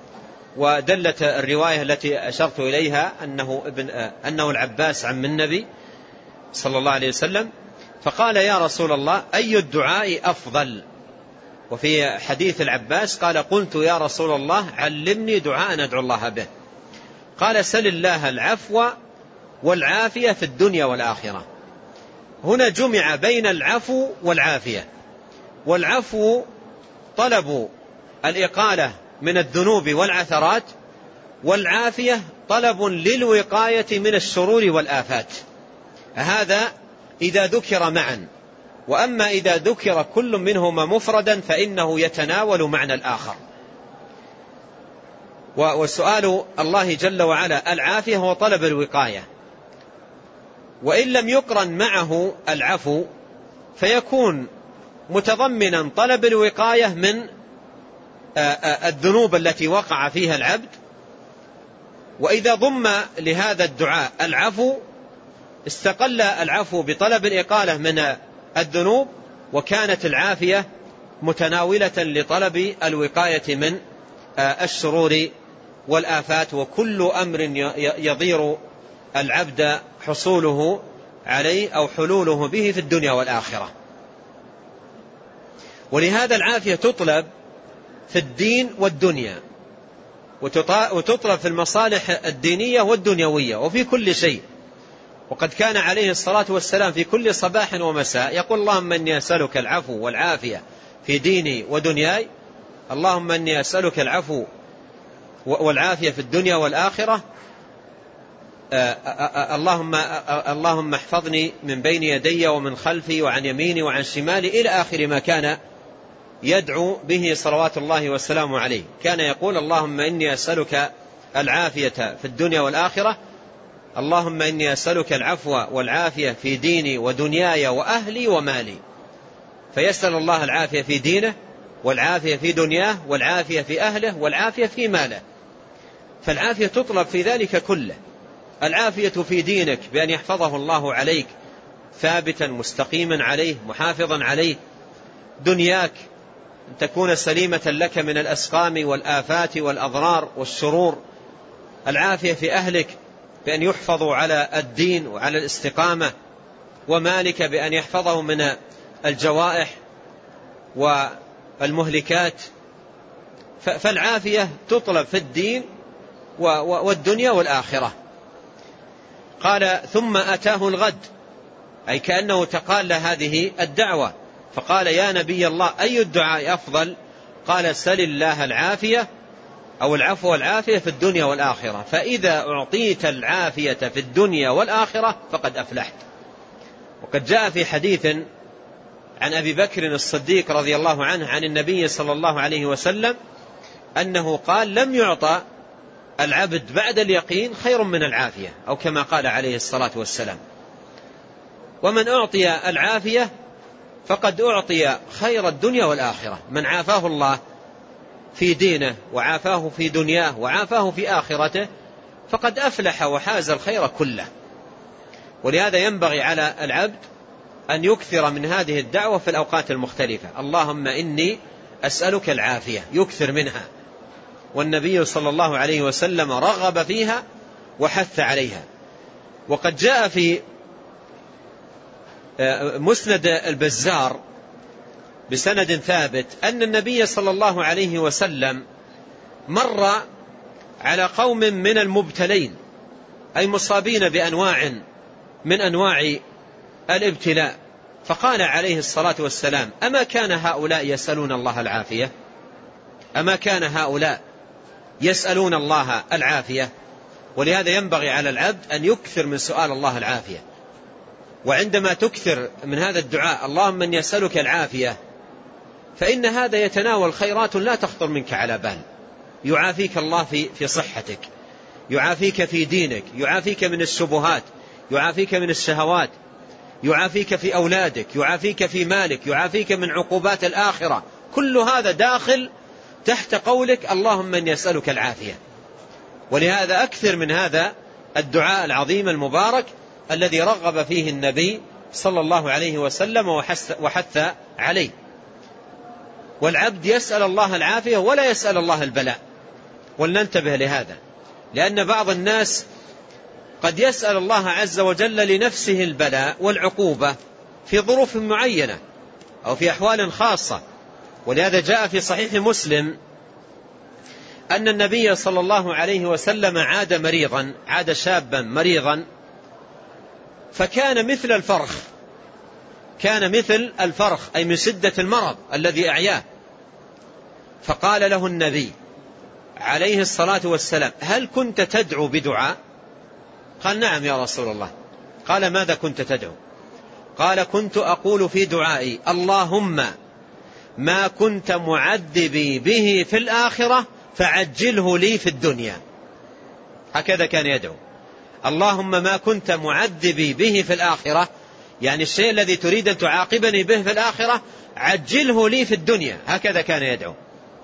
ودلت الرواية التي أشرت إليها أنه, ابن أنه العباس عم النبي صلى الله عليه وسلم، فقال يا رسول الله أي الدعاء أفضل؟ وفي حديث العباس قال قلت يا رسول الله علمني دعاء أدعو الله به، قال سل الله العفو والعافية في الدنيا والآخرة. هنا جمع بين العفو والعافية. والعفو طلب الإقالة من الذنوب والعثرات، والعافية طلب للوقاية من الشرور والآفات. هذا إذا ذكر معا، وأما إذا ذكر كل منهما مفردا فإنه يتناول معنى الآخر. وسؤال الله جل وعلا العافية هو طلب الوقاية، وإن لم يقرن معه العفو فيكون متضمنا طلب الوقاية من الذنوب التي وقع فيها العبد. وإذا ضم لهذا الدعاء العفو استقل العفو بطلب الإقالة من الذنوب، وكانت العافية متناولة لطلب الوقاية من الشرور والآفات وكل أمر يضير العبد حصوله عليه أو حلوله به في الدنيا والآخرة. ولهذا العافية تطلب في الدين والدنيا، وتطلب في المصالح الدينية والدنيوية وفي كل شيء. وقد كان عليه الصلاة والسلام في كل صباح ومساء يقول: اللهم إني أسألك العفو والعافية في ديني ودنياي، اللهم إني أسألك العفو والعافية في الدنيا والآخرة، اللهم اللهم احفظني من بين يدي ومن خلفي وعن يميني وعن شمالي، إلى آخر ما كان يدعو به صلوات الله والسلام عليه. كان يقول: اللهم إني أسألك العافية في الدنيا والآخرة، اللهم إني أسألك العفو والعافية في ديني ودنياي وأهلي ومالي. فيسأل الله العافية في دينه، والعافية في دنياه، والعافية في أهله، والعافية في ماله. فالعافية تطلب في ذلك كله. العافية في دينك بأن يحفظه الله عليك ثابتا مستقيما عليه محافظا عليه. دنياك أن تكون سليمة لك من الأسقام والآفات والأضرار والشرور. العافية في أهلك بأن يحفظوا على الدين وعلى الاستقامة. ومالك بأن يحفظه من الجوائح والمهلكات. فالعافية تطلب في الدين والدنيا والآخرة. قال: ثم أتاه الغد، أي كأنه تقال هذه الدعوة، فقال: يا نبي الله، أي الدعاء أفضل؟ قال: سل الله العافية أو العفو والعافية في الدنيا والآخرة، فإذا أعطيت العافية في الدنيا والآخرة فقد أفلحت. وقد جاء في حديث عن أبي بكر الصديق رضي الله عنه عن النبي صلى الله عليه وسلم أنه قال: لم يعطى العبد بعد اليقين خير من العافية، أو كما قال عليه الصلاة والسلام. ومن أعطي العافية فقد أعطي خير الدنيا والآخرة. من عافاه الله في دينه وعافاه في دنياه وعافاه في آخرته فقد أفلح وحاز الخير كله. ولهذا ينبغي على العبد أن يكثر من هذه الدعوة في الأوقات المختلفة: اللهم إني أسألك العافية، يكثر منها. والنبي صلى الله عليه وسلم رغب فيها وحث عليها. وقد جاء في مسند البزار بسند ثابت أن النبي صلى الله عليه وسلم مر على قوم من المبتلين، أي مصابين بأنواع من أنواع الابتلاء، فقال عليه الصلاة والسلام: أما كان هؤلاء يسألون الله العافية؟ أما كان هؤلاء يسألون الله العافية؟ ولهذا ينبغي على العبد أن يكثر من سؤال الله العافية. وعندما تكثر من هذا الدعاء: اللهم إني أسألك العافية، فإن هذا يتناول خيرات لا تخطر منك على بال. يعافيك الله في في صحتك، يعافيك في دينك، يعافيك من الشبهات، يعافيك من الشهوات، يعافيك في أولادك، يعافيك في مالك، يعافيك من عقوبات الآخرة. كل هذا داخل تحت قولك: اللهم إني أسألك العافية. ولهذا أكثر من هذا الدعاء العظيم المبارك الذي رغب فيه النبي صلى الله عليه وسلم وحث عليه. والعبد يسأل الله العافية ولا يسأل الله البلاء. ولننتبه لهذا، لأن بعض الناس قد يسأل الله عز وجل لنفسه البلاء والعقوبة في ظروف معينة أو في أحوال خاصة. ولهذا جاء في صحيح مسلم أن النبي صلى الله عليه وسلم عاد مريضا، عاد شابا مريضا، فكان مثل الفرخ، كان مثل الفرخ أي من شدة المرض الذي أعياه. فقال له النبي عليه الصلاة والسلام: هل كنت تدعو بدعاء؟ قال: نعم يا رسول الله. قال: ماذا كنت تدعو؟ قال: كنت أقول في دعائي: اللهم ما كنت معذبي به في الآخرة فعجله لي في الدنيا. هكذا كان يدعو: اللهم ما كنت معذبي به في الآخرة، يعني الشيء الذي تريد أن تعاقبني به في الآخرة عجله لي في الدنيا. هكذا كان يدعو.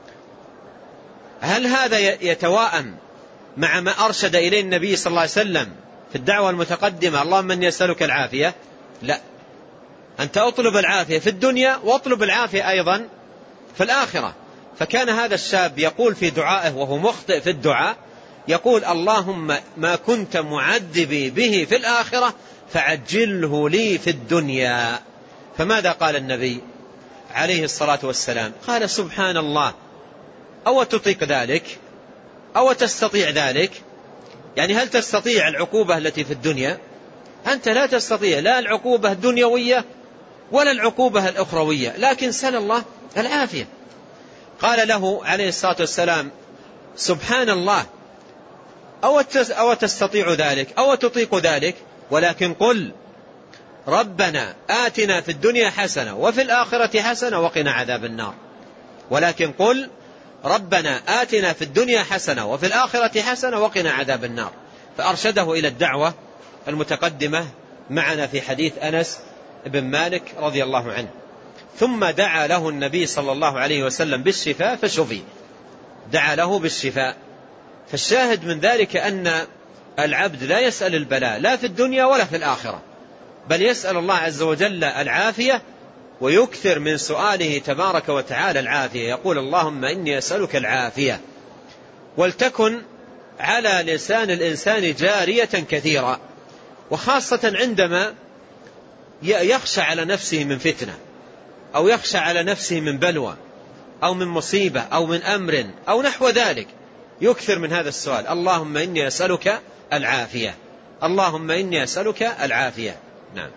هل هذا يتواءم مع ما أرشد إليه النبي صلى الله عليه وسلم في الدعوة المتقدمة: اللهم إني أسألك العافية؟ لا. أنت أطلب العافية في الدنيا وأطلب العافية أيضا في الآخرة. فكان هذا الشاب يقول في دعائه وهو مخطئ في الدعاء، يقول اللهم ما كنت معذبي به في الآخرة فعجله لي في الدنيا. فماذا قال النبي عليه الصلاة والسلام؟ قال سبحان الله، أو تطيق ذلك أو تستطيع ذلك؟ يعني هل تستطيع العقوبة التي في الدنيا؟ أنت لا تستطيع لا العقوبة الدنيوية ولا العقوبة الأخروية، لكن سل الله العافية. قال له عليه الصلاة والسلام سبحان الله، أو تستطيع ذلك أو تطيق ذلك؟ ولكن قل ربنا آتنا في الدنيا حسنة وفي الآخرة حسنة وقنا عذاب النار. ولكن قل ربنا آتنا في الدنيا حسنة وفي الآخرة حسنة وقنا عذاب النار. فأرشده إلى الدعوة المتقدمة معنا في حديث أنس بن مالك رضي الله عنه. ثم دعا له النبي صلى الله عليه وسلم بالشفاء فشفي، دعا له بالشفاء. فالشاهد من ذلك أن العبد لا يسأل البلاء لا في الدنيا ولا في الآخرة، بل يسأل الله عز وجل العافية، ويكثر من سؤاله تبارك وتعالى العافية. يقول اللهم إني أسألك العافية. ولتكن على لسان الإنسان جارية كثيرا، وخاصة عندما يخشى على نفسه من فتنة، أو يخشى على نفسه من بلوى أو من مصيبة أو من أمر أو نحو ذلك، يكثر من هذا السؤال اللهم إني أسألك العافية، اللهم إني أسألك العافية. نعم.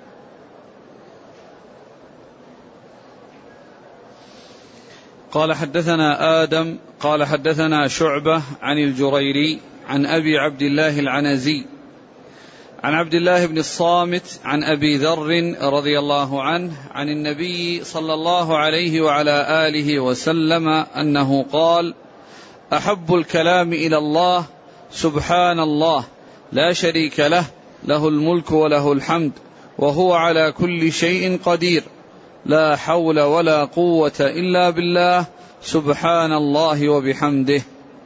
قال حدثنا آدم قال حدثنا شعبة عن الجريري عن أبي عبد الله العنزي عن عبد الله بن الصامت عن أبي ذر رضي الله عنه عن النبي صلى الله عليه وعلى آله وسلم أنه قال أحب الكلام إلى الله سبحان الله لا شريك له له الملك وله الحمد وهو على كل شيء قدير لا حول ولا قوة إلا بالله سبحان الله وبحمده.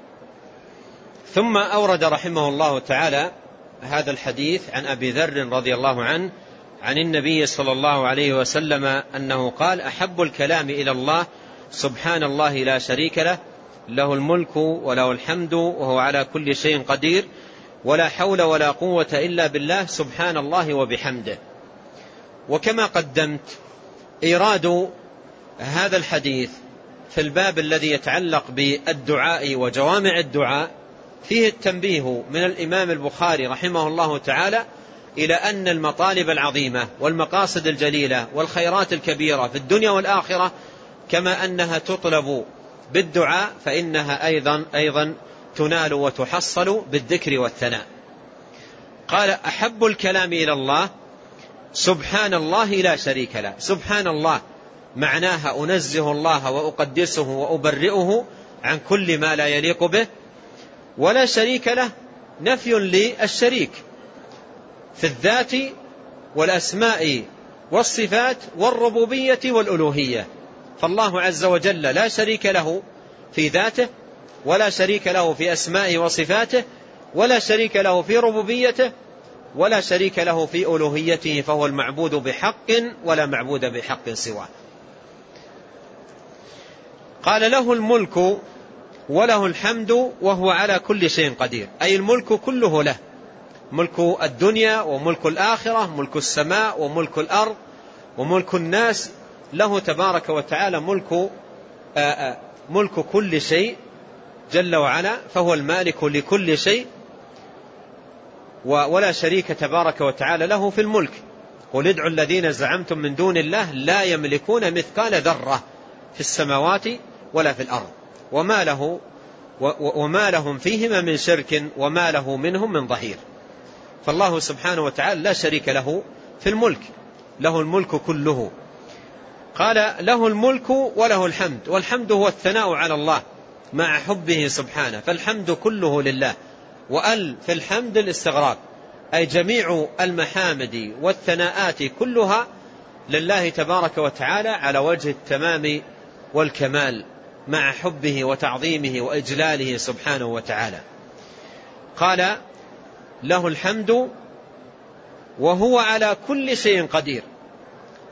ثم أورد رحمه الله تعالى هذا الحديث عن أبي ذر رضي الله عنه عن النبي صلى الله عليه وسلم أنه قال أحب الكلام إلى الله سبحان الله لا شريك له له الملك وله الحمد وهو على كل شيء قدير ولا حول ولا قوة إلا بالله سبحان الله وبحمده. وكما قدمت إيراد هذا الحديث في الباب الذي يتعلق بالدعاء وجوامع الدعاء فيه التنبيه من الإمام البخاري رحمه الله تعالى إلى أن المطالب العظيمة والمقاصد الجليلة والخيرات الكبيرة في الدنيا والآخرة كما أنها تطلب بالدعاء فإنها أيضا, أيضا تنال وتحصل بالذكر والثناء. قال أحب الكلام إلى الله سبحان الله لا شريك له. سبحان الله معناها أنزه الله وأقدسه وأبرئه عن كل ما لا يليق به، ولا شريك له نفي للشريك في الذات والأسماء والصفات والربوبية والألوهية. فالله عز وجل لا شريك له في ذاته ولا شريك له في أسمائه وصفاته ولا شريك له في ربوبيته ولا شريك له في ألوهيته، فهو المعبود بحق ولا معبود بحق سواه. قال له الملك وله الحمد وهو على كل شيء قدير، أي الملك كله له، ملك الدنيا وملك الآخرة، ملك السماء وملك الأرض وملك الناس، له تبارك وتعالى ملك آآ ملك كل شيء جل وعلا، فهو المالك لكل شيء ولا شريك تبارك وتعالى له في الملك. قل ادعوا الذين زعمتم من دون الله لا يملكون مثقال ذرة في السماوات ولا في الأرض وما له وما لهم فيهما من شرك وما له منهم من ظهير. فالله سبحانه وتعالى لا شريك له في الملك، له الملك كله. قال له الملك وله الحمد، والحمد هو الثناء على الله مع حبه سبحانه، فالحمد كله لله. وأل في الحمد الاستغراق، أي جميع المحامد والثناءات كلها لله تبارك وتعالى على وجه التمام والكمال مع حبه وتعظيمه وإجلاله سبحانه وتعالى. قال له الحمد وهو على كل شيء قدير،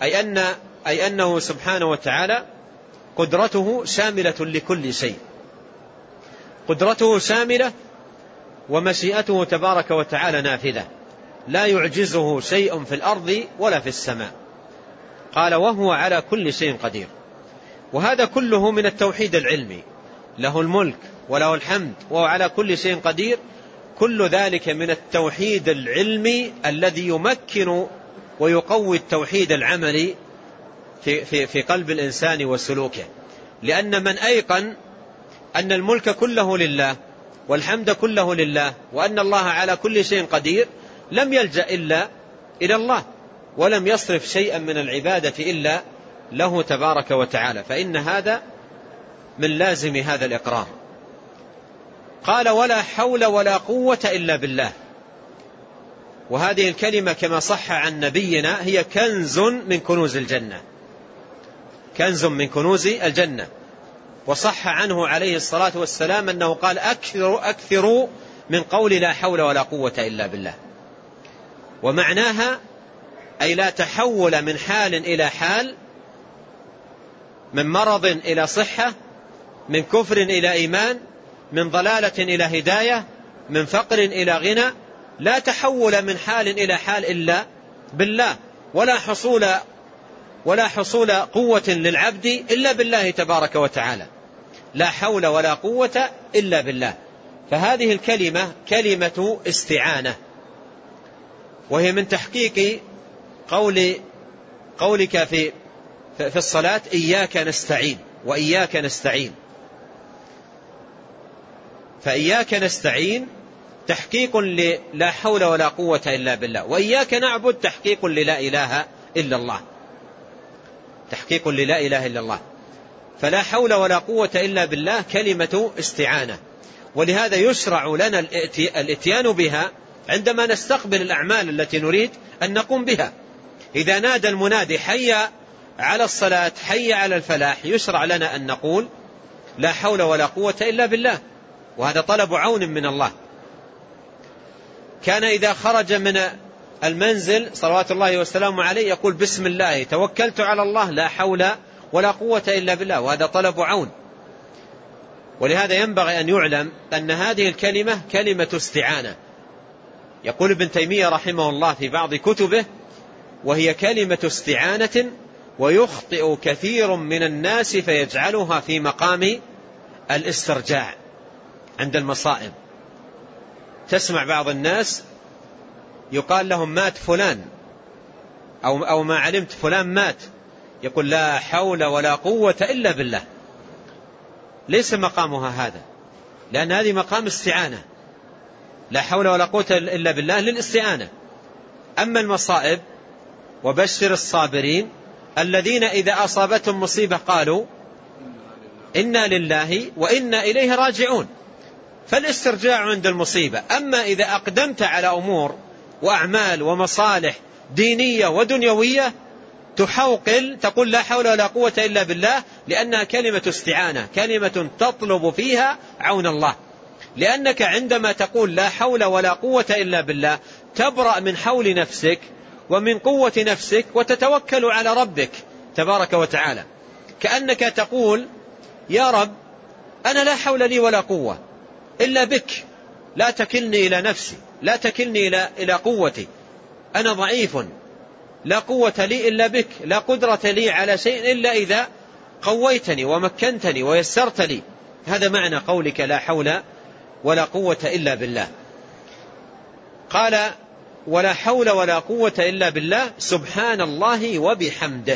أي, أن أي أنه سبحانه وتعالى قدرته شاملة لكل شيء، قدرته شاملة ومشيئته تبارك وتعالى نافذة، لا يعجزه شيء في الأرض ولا في السماء. قال وهو على كل شيء قدير. وهذا كله من التوحيد العلمي، له الملك وله الحمد وهو على كل شيء قدير، كل ذلك من التوحيد العلمي الذي يمكن ويقوي التوحيد العملي في, في, في قلب الإنسان وسلوكه. لأن من أيقن أن الملك كله لله والحمد كله لله وأن الله على كل شيء قدير لم يلجأ إلا إلى الله، ولم يصرف شيئا من العبادة إلا له تبارك وتعالى، فإن هذا من لازم هذا الإقرار. قال ولا حول ولا قوة إلا بالله. وهذه الكلمة كما صح عن نبينا هي كنز من كنوز الجنة، كنز من كنوز الجنة. وصح عنه عليه الصلاة والسلام أنه قال أكثروا أكثروا من قول لا حول ولا قوة إلا بالله. ومعناها أي لا تحول من حال إلى حال، من مرض إلى صحة، من كفر إلى إيمان، من ضلالة إلى هداية، من فقر إلى غنى، لا تحول من حال إلى حال إلا بالله، ولا حصول ولا حصول قوة للعبد إلا بالله تبارك وتعالى. لا حول ولا قوة إلا بالله. فهذه الكلمة كلمة استعانة، وهي من تحقيق قول قولك في في الصلاة إياك نستعين وإياك نستعين. فإياك نستعين تحقيق لا حول ولا قوة إلا بالله، وإياك نعبد تحقيق للا إله إلا الله، تحقيق للا إله إلا الله. فلا حول ولا قوة إلا بالله كلمة استعانة، ولهذا يشرع لنا الاتيان بها عندما نستقبل الأعمال التي نريد أن نقوم بها. إذا نادى المنادي حي على الصلاة حي على الفلاح يشرع لنا أن نقول لا حول ولا قوة إلا بالله، وهذا طلب عون من الله. كان إذا خرج من المنزل صلوات الله وسلامه عليه يقول بسم الله توكلت على الله لا حول ولا قوة إلا بالله، وهذا طلب عون. ولهذا ينبغي أن يعلم أن هذه الكلمة كلمة استعانة. يقول ابن تيمية رحمه الله في بعض كتبه وهي كلمة استعانة، ويخطئ كثير من الناس فيجعلها في مقام الاسترجاع عند المصائب. تسمع بعض الناس يقال لهم مات فلان أو, أو ما علمت فلان مات، يقول لا حول ولا قوة إلا بالله. ليس مقامها هذا، لأن هذه مقام استعانة. لا حول ولا قوة إلا بالله للاستعانة. أما المصائب وبشر الصابرين الذين إذا أصابتهم مصيبة قالوا إنا لله وإنا إليه راجعون، فالاسترجاع عند المصيبة. أما إذا أقدمت على أمور وأعمال ومصالح دينية ودنيوية تحوقل تقول لا حول ولا قوة إلا بالله، لأنها كلمة استعانة، كلمة تطلب فيها عون الله. لأنك عندما تقول لا حول ولا قوة إلا بالله تبرأ من حول نفسك ومن قوة نفسك وتتوكل على ربك تبارك وتعالى، كأنك تقول يا رب أنا لا حول لي ولا قوة إلا بك، لا تكلني إلى نفسي، لا تكلني إلى إلى قوتي، أنا ضعيف لا قوة لي إلا بك، لا قدرة لي على شيء إلا إذا قويتني ومكنتني ويسرت لي. هذا معنى قولك لا حول ولا قوة إلا بالله. قال ولا حول ولا قوة إلا بالله سبحان الله وبحمده.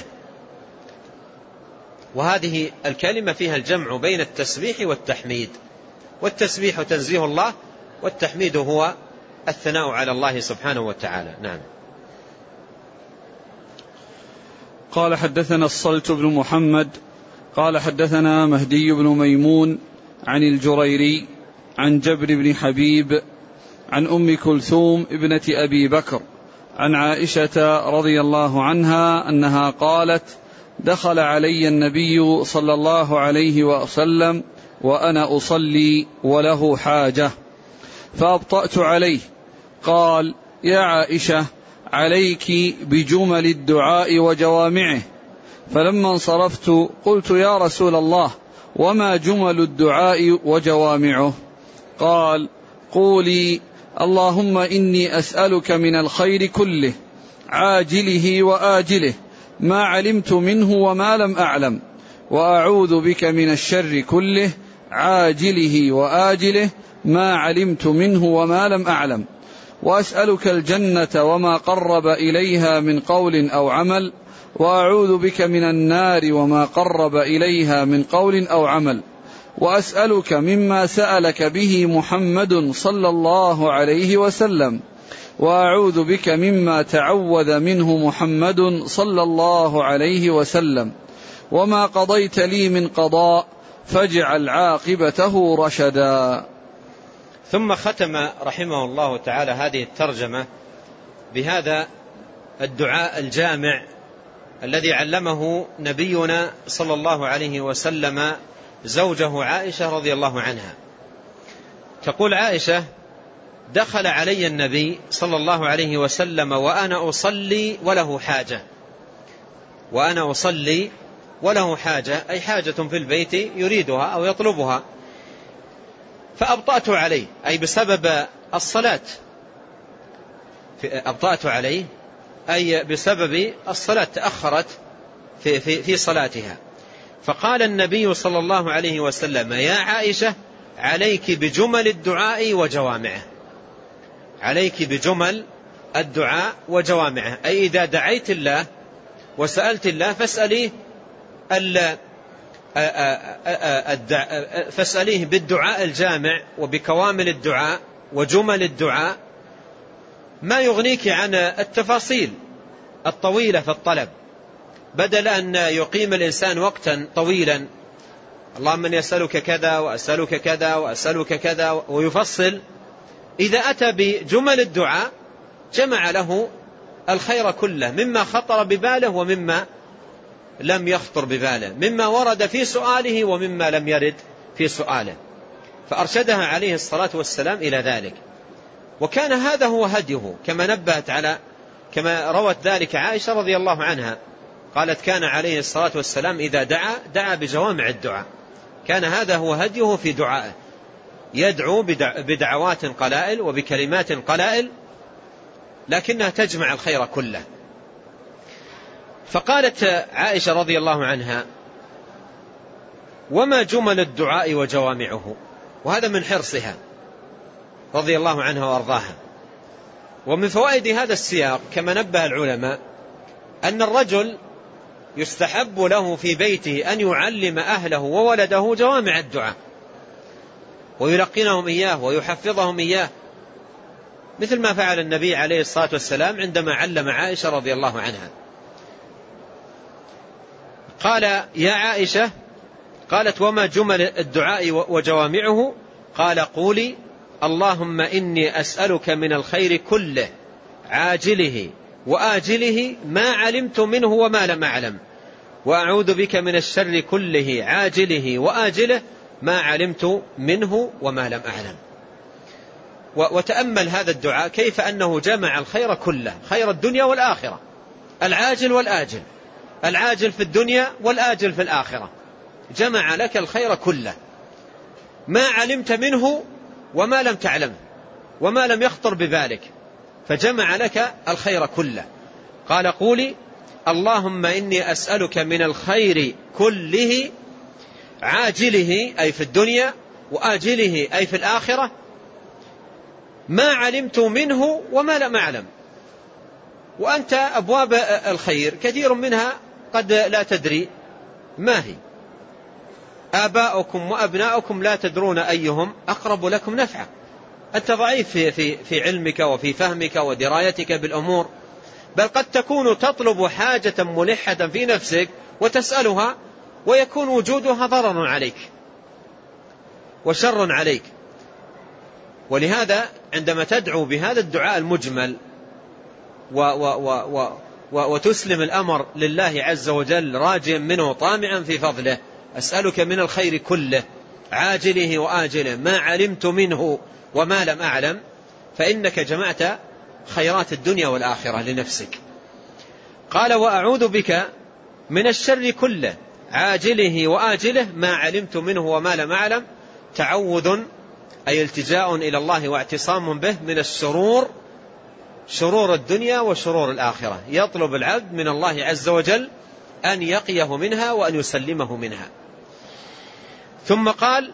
وهذه الكلمة فيها الجمع بين التسبيح والتحميد، والتسبيح تنزيه الله، والتحميد هو الثناء على الله سبحانه وتعالى. نعم. قال حدثنا الصلت بن محمد قال حدثنا مهدي بن ميمون عن الجريري عن جبر بن حبيب عن أم كلثوم ابنة أبي بكر عن عائشة رضي الله عنها أنها قالت دخل علي النبي صلى الله عليه وسلم وأنا أصلي وله حاجة فأبطأت عليه، قال يا عائشة عليك بجمل الدعاء وجوامعه. فلما انصرفت قلت يا رسول الله وما جمل الدعاء وجوامعه؟ قال قولي اللهم إني أسألك من الخير كله عاجله وآجله ما علمت منه وما لم أعلم، وأعوذ بك من الشر كله عاجله وآجله ما علمت منه وما لم أعلم، وأسألك الجنة وما قرب إليها من قول أو عمل، وأعوذ بك من النار وما قرب إليها من قول أو عمل، وأسألك مما سألك به محمد صلى الله عليه وسلم، وأعوذ بك مما تعوذ منه محمد صلى الله عليه وسلم، وما قضيت لي من قضاء فاجعل عاقبته رشدا. ثم ختم رحمه الله تعالى هذه الترجمة بهذا الدعاء الجامع الذي علمه نبينا صلى الله عليه وسلم زوجه عائشة رضي الله عنها. تقول عائشة: دخل علي النبي صلى الله عليه وسلم وأنا أصلي وله حاجة، وأنا أصلي وله حاجة أي حاجة في البيت يريدها أو يطلبها، فأبطأت عليه أي بسبب الصلاة، أبطأت عليه أي بسبب الصلاة تأخرت في, في, في صلاتها. فقال النبي صلى الله عليه وسلم: يا عائشة عليك بجمل الدعاء وجوامعه، عليك بجمل الدعاء وجوامعه، أي إذا دعيت الله وسألت الله فاسأليه, فاسأليه بالدعاء الجامع وبكوامل الدعاء وجمل الدعاء ما يغنيك عن التفاصيل الطويلة في الطلب، بدل أن يقيم الإنسان وقتا طويلا: اللهم أني أسألك كذا وأسألك كذا وأسألك كذا، ويفصل. إذا أتى بجمل الدعاء جمع له الخير كله، مما خطر بباله ومما لم يخطر بباله، مما ورد في سؤاله ومما لم يرد في سؤاله، فأرشدها عليه الصلاة والسلام إلى ذلك. وكان هذا هو هديه، كما نبهت على كما روت ذلك عائشة رضي الله عنها، قالت: كان عليه الصلاة والسلام إذا دعا دعا بجوامع الدعاء، كان هذا هو هديه في دعائه، يدعو بدعوات قلائل وبكلمات قلائل لكنها تجمع الخير كله. فقالت عائشة رضي الله عنها: وما جمل الدعاء وجوامعه؟ وهذا من حرصها رضي الله عنها وأرضاها. ومن فوائد هذا السياق كما نبه العلماء أن الرجل يستحب له في بيته أن يعلم أهله وولده جوامع الدعاء ويلقنهم إياه ويحفظهم إياه، مثل ما فعل النبي عليه الصلاة والسلام عندما علم عائشة رضي الله عنها. قال: يا عائشة، قالت: وما جمل الدعاء وجوامعه؟ قال: قولي اللهم إني أسألك من الخير كله عاجله وآجله ما علمت منه وما لم أعلم، وأعوذ بك من الشر كله عاجله وآجله ما علمت منه وما لم أعلم. وتأمل هذا الدعاء كيف أنه جمع الخير كله، خير الدنيا والآخرة، العاجل والآجل، العاجل في الدنيا والآجل في الآخرة، جمع لك الخير كله، ما علمت منه وما لم تعلم وما لم يخطر ببالك، فجمع لك الخير كله. قال: قولي اللهم إني أسألك من الخير كله عاجله أي في الدنيا وآجله أي في الآخرة ما علمت منه وما لم أعلم. وأنت أبواب الخير كثير منها قد لا تدري ما هي، آباؤكم وأبناؤكم لا تدرون أيهم أقرب لكم نفعا. أنت ضعيف في, في, في علمك وفي فهمك ودرايتك بالأمور، بل قد تكون تطلب حاجة ملحة في نفسك وتسألها ويكون وجودها ضرر عليك وشر عليك. ولهذا عندما تدعو بهذا الدعاء المجمل و و و و و وتسلم الأمر لله عز وجل راجيا منه طامعا في فضله: أسألك من الخير كله عاجله وآجله ما علمت منه وما لم أعلم، فإنك جمعت خيرات الدنيا والآخرة لنفسك. قال وأعوذ بك من الشر كله عاجله وآجله ما علمت منه وما لم أعلم. تعوذ أي التجاء إلى الله واعتصام به من الشرور، شرور الدنيا وشرور الآخرة. يطلب العبد من الله عز وجل أن يقيه منها وأن يسلمه منها. ثم قال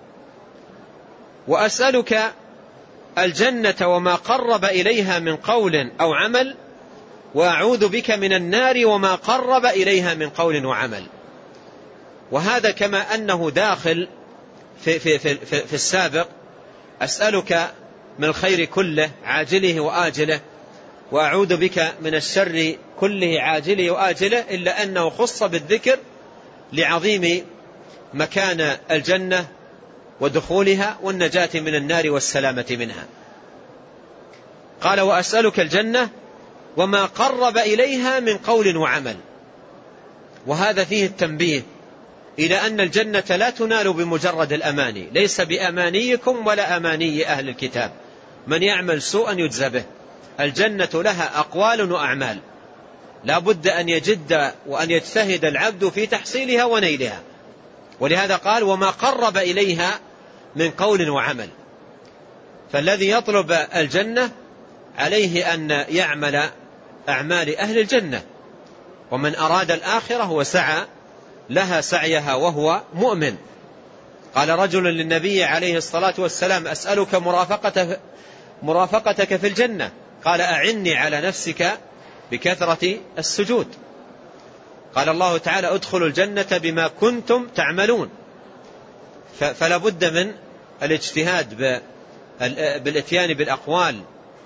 وأسألك الجنة وما قرب إليها من قول أو عمل، وأعوذ بك من النار وما قرب إليها من قول وعمل. وهذا كما أنه داخل في, في, في, في, في السابق، أسألك من الخير كله عاجله وآجله، وأعوذ بك من الشر كله عاجله وآجله، إلا أنه خص بالذكر لعظيم مكان الجنة ودخولها والنجاة من النار والسلامة منها. قال وأسألك الجنة وما قرب إليها من قول وعمل. وهذا فيه التنبيه إلى أن الجنة لا تنال بمجرد الأماني، ليس بأمانيكم ولا أماني أهل الكتاب، من يعمل سوءا يجزى به. الجنة لها أقوال وأعمال لا بد أن يجد وأن يجتهد العبد في تحصيلها ونيلها. ولهذا قال وما قرب إليها من قول وعمل. فالذي يطلب الجنة عليه أن يعمل أعمال أهل الجنة، ومن أراد الآخرة وسعى لها سعيها وهو مؤمن. قال رجل للنبي عليه الصلاة والسلام أسألك مرافقتك, مرافقتك في الجنة، قال أعني على نفسك بكثرة السجود. قال الله تعالى ادخلوا الجنة بما كنتم تعملون. فلا بد من الاجتهاد بالاتيان بالأقوال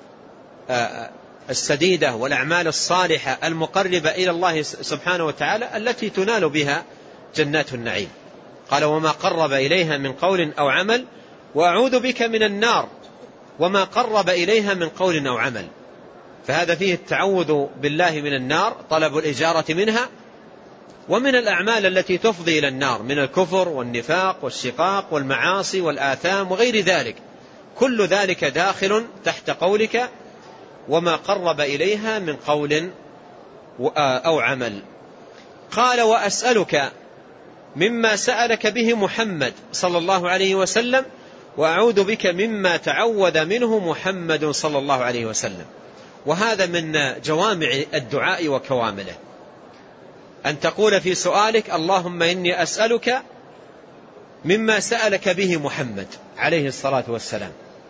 السديدة والأعمال الصالحة المقربة إلى الله سبحانه وتعالى التي تنال بها جنات النعيم. قال وما قرب إليها من قول أو عمل، وأعوذ بك من النار وما قرب إليها من قول أو عمل. فهذا فيه التعوذ بالله من النار، طلب الإجارة منها، ومن الأعمال التي تفضي إلى النار من الكفر والنفاق والشقاق والمعاصي والآثام وغير ذلك، كل ذلك داخل تحت قولك وما قرب إليها من قول أو عمل. قال وأسألك مما سألك به محمد صلى الله عليه وسلم، وأعوذ بك مما تعوذ منه محمد صلى الله عليه وسلم. وهذا من جوامع الدعاء وكوامله، أن تقول في سؤالك اللهم إني أسألك مما سألك به محمد عليه الصلاة والسلام.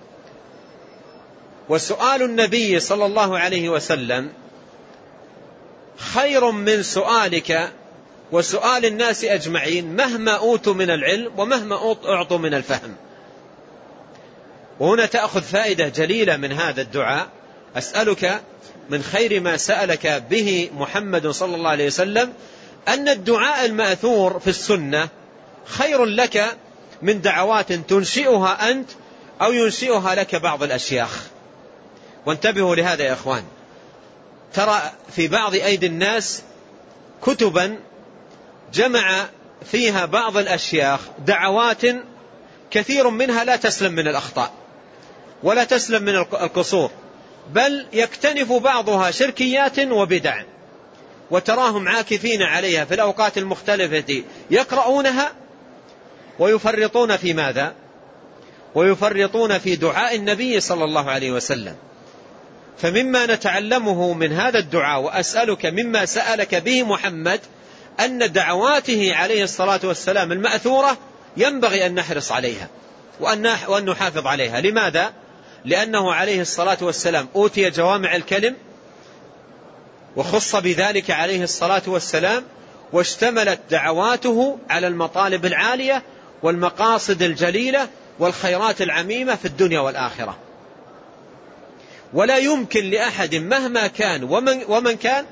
وسؤال النبي صلى الله عليه وسلم خير من سؤالك وسؤال الناس أجمعين مهما أوتوا من العلم ومهما أعطوا من الفهم. وهنا تأخذ فائدة جليلة من هذا الدعاء، أسألك من خير ما سألك به محمد صلى الله عليه وسلم، أن الدعاء المأثور في السنة خير لك من دعوات تنشئها أنت أو ينشئها لك بعض الأشياخ. وانتبهوا لهذا يا أخوان، ترى في بعض أيدي الناس كتبا جمع فيها بعض الأشياخ دعوات كثير منها لا تسلم من الأخطاء ولا تسلم من القصور، بل يكتنف بعضها شركيات وبدع، وتراهم عاكفين عليها في الأوقات المختلفة يقرؤونها ويفرطون في ماذا؟ ويفرطون في دعاء النبي صلى الله عليه وسلم. فمما نتعلمه من هذا الدعاء وأسألك مما سألك به محمد، أن دعواته عليه الصلاة والسلام المأثورة ينبغي أن نحرص عليها وأن نحافظ عليها. لماذا؟ لأنه عليه الصلاة والسلام أوتي جوامع الكلم، وخص بذلك عليه الصلاة والسلام، واشتملت دعواته على المطالب العالية والمقاصد الجليلة والخيرات العميمة في الدنيا والآخرة. ولا يمكن لأحد مهما كان ومن, ومن كان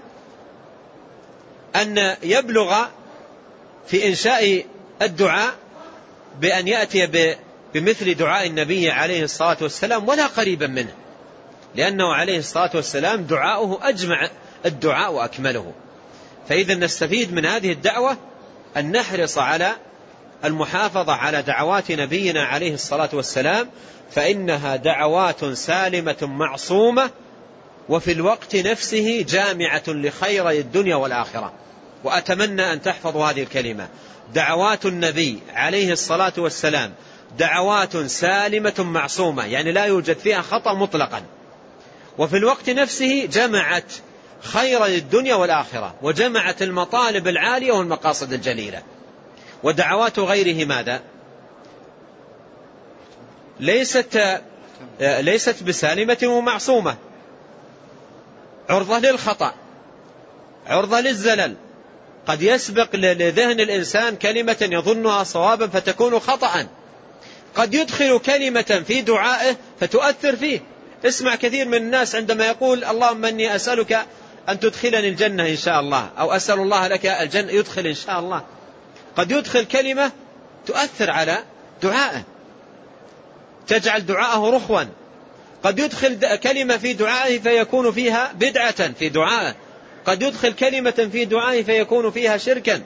أن يبلغ في إنشاء الدعاء بأن يأتي بمثل دعاء النبي عليه الصلاة والسلام ولا قريبا منه، لأنه عليه الصلاة والسلام دعاؤه أجمع الدعاء وأكمله. فإذا نستفيد من هذه الدعوة أن نحرص على المحافظة على دعوات نبينا عليه الصلاة والسلام، فإنها دعوات سالمة معصومة وفي الوقت نفسه جامعة لخيري الدنيا والآخرة. وأتمنى أن تحفظوا هذه الكلمة: دعوات النبي عليه الصلاة والسلام دعوات سالمة معصومة، يعني لا يوجد فيها خطأ مطلقا. وفي الوقت نفسه جمعت خيري الدنيا والآخرة، وجمعت المطالب العالية والمقاصد الجليلة. ودعوات غيره ماذا؟ ليست ليست بسالمة ومعصومة، عرضة للخطأ، عرضة للزلل. قد يسبق لذهن الإنسان كلمة يظنها صوابا فتكون خطأ، قد يدخل كلمة في دعائه فتؤثر فيه. اسمع كثير من الناس عندما يقول اللهم أني أسألك أن تدخلني الجنة إن شاء الله، أو أسأل الله لك الجنة، يدخل إن شاء الله، قد يدخل كلمة تؤثر على دعائه، تجعل دعاءه رخوا. قد يدخل كلمة في دعائه فيكون فيها بدعة في دعائه، قد يدخل كلمة في دعائه فيكون فيها شركا.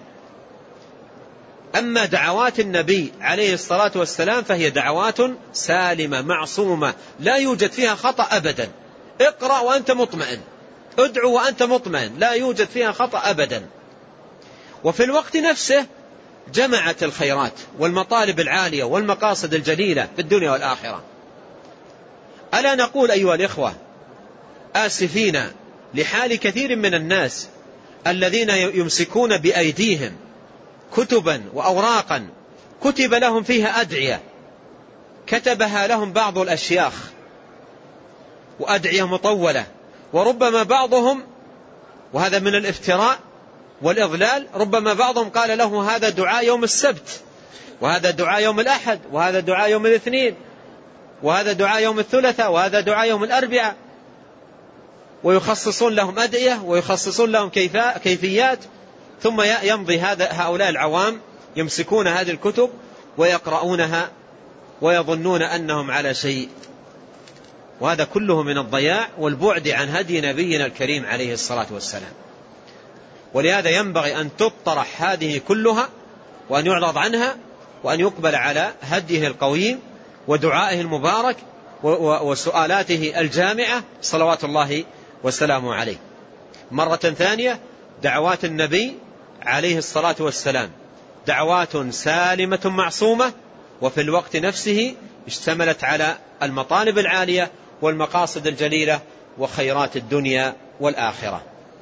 أما دعوات النبي عليه الصلاة والسلام فهي دعوات سالمة معصومة، لا يوجد فيها خطأ أبدا. اقرأ وأنت مطمئن، ادعو وأنت مطمئن، لا يوجد فيها خطأ أبدا. وفي الوقت نفسه جمعت الخيرات والمطالب العالية والمقاصد الجليلة في الدنيا والآخرة. ألا نقول أيها الإخوة آسفين لحال كثير من الناس الذين يمسكون بأيديهم كتبا وأوراقا كتب لهم فيها أدعية كتبها لهم بعض الأشياخ، وأدعية مطولة، وربما بعضهم، وهذا من الافتراء والإضلال، ربما بعضهم قال له هذا دعاء يوم السبت، وهذا دعاء يوم الأحد، وهذا دعاء يوم الاثنين، وهذا دعاء يوم الثلاثاء، وهذا دعاء يوم الأربعاء، ويخصصون لهم أدعية ويخصصون لهم كيفيات. ثم يمضي هذا هؤلاء العوام يمسكون هذه الكتب ويقرؤونها ويظنون أنهم على شيء، وهذا كله من الضياع والبعد عن هدي نبينا الكريم عليه الصلاة والسلام. ولهذا ينبغي أن تطرح هذه كلها وأن يعرض عنها وأن يقبل على هديه القويم ودعائه المبارك وسؤالاته الجامعة صلوات الله وسلامه عليه. مرة ثانية، دعوات النبي عليه الصلاة والسلام دعوات سالمة معصومة، وفي الوقت نفسه اشتملت على المطالب العالية والمقاصد الجليلة وخيرات الدنيا والآخرة.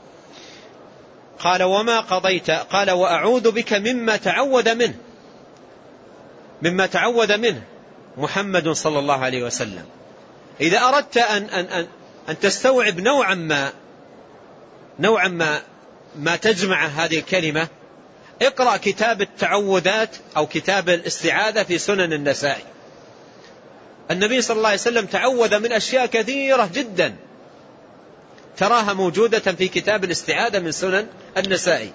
قال وما قضيت، قال وأعوذ بك مما تعوذ منه، مما تعوذ منه محمد صلى الله عليه وسلم. إذا أردت أن, أن, أن, أن تستوعب نوعا ما نوعا ما ما تجمع هذه الكلمة، اقرأ كتاب التعوذات أو كتاب الاستعاذة في سنن النسائي. النبي صلى الله عليه وسلم تعوذ من أشياء كثيرة جدا تراها موجودة في كتاب الاستعاذة من سنن النسائي.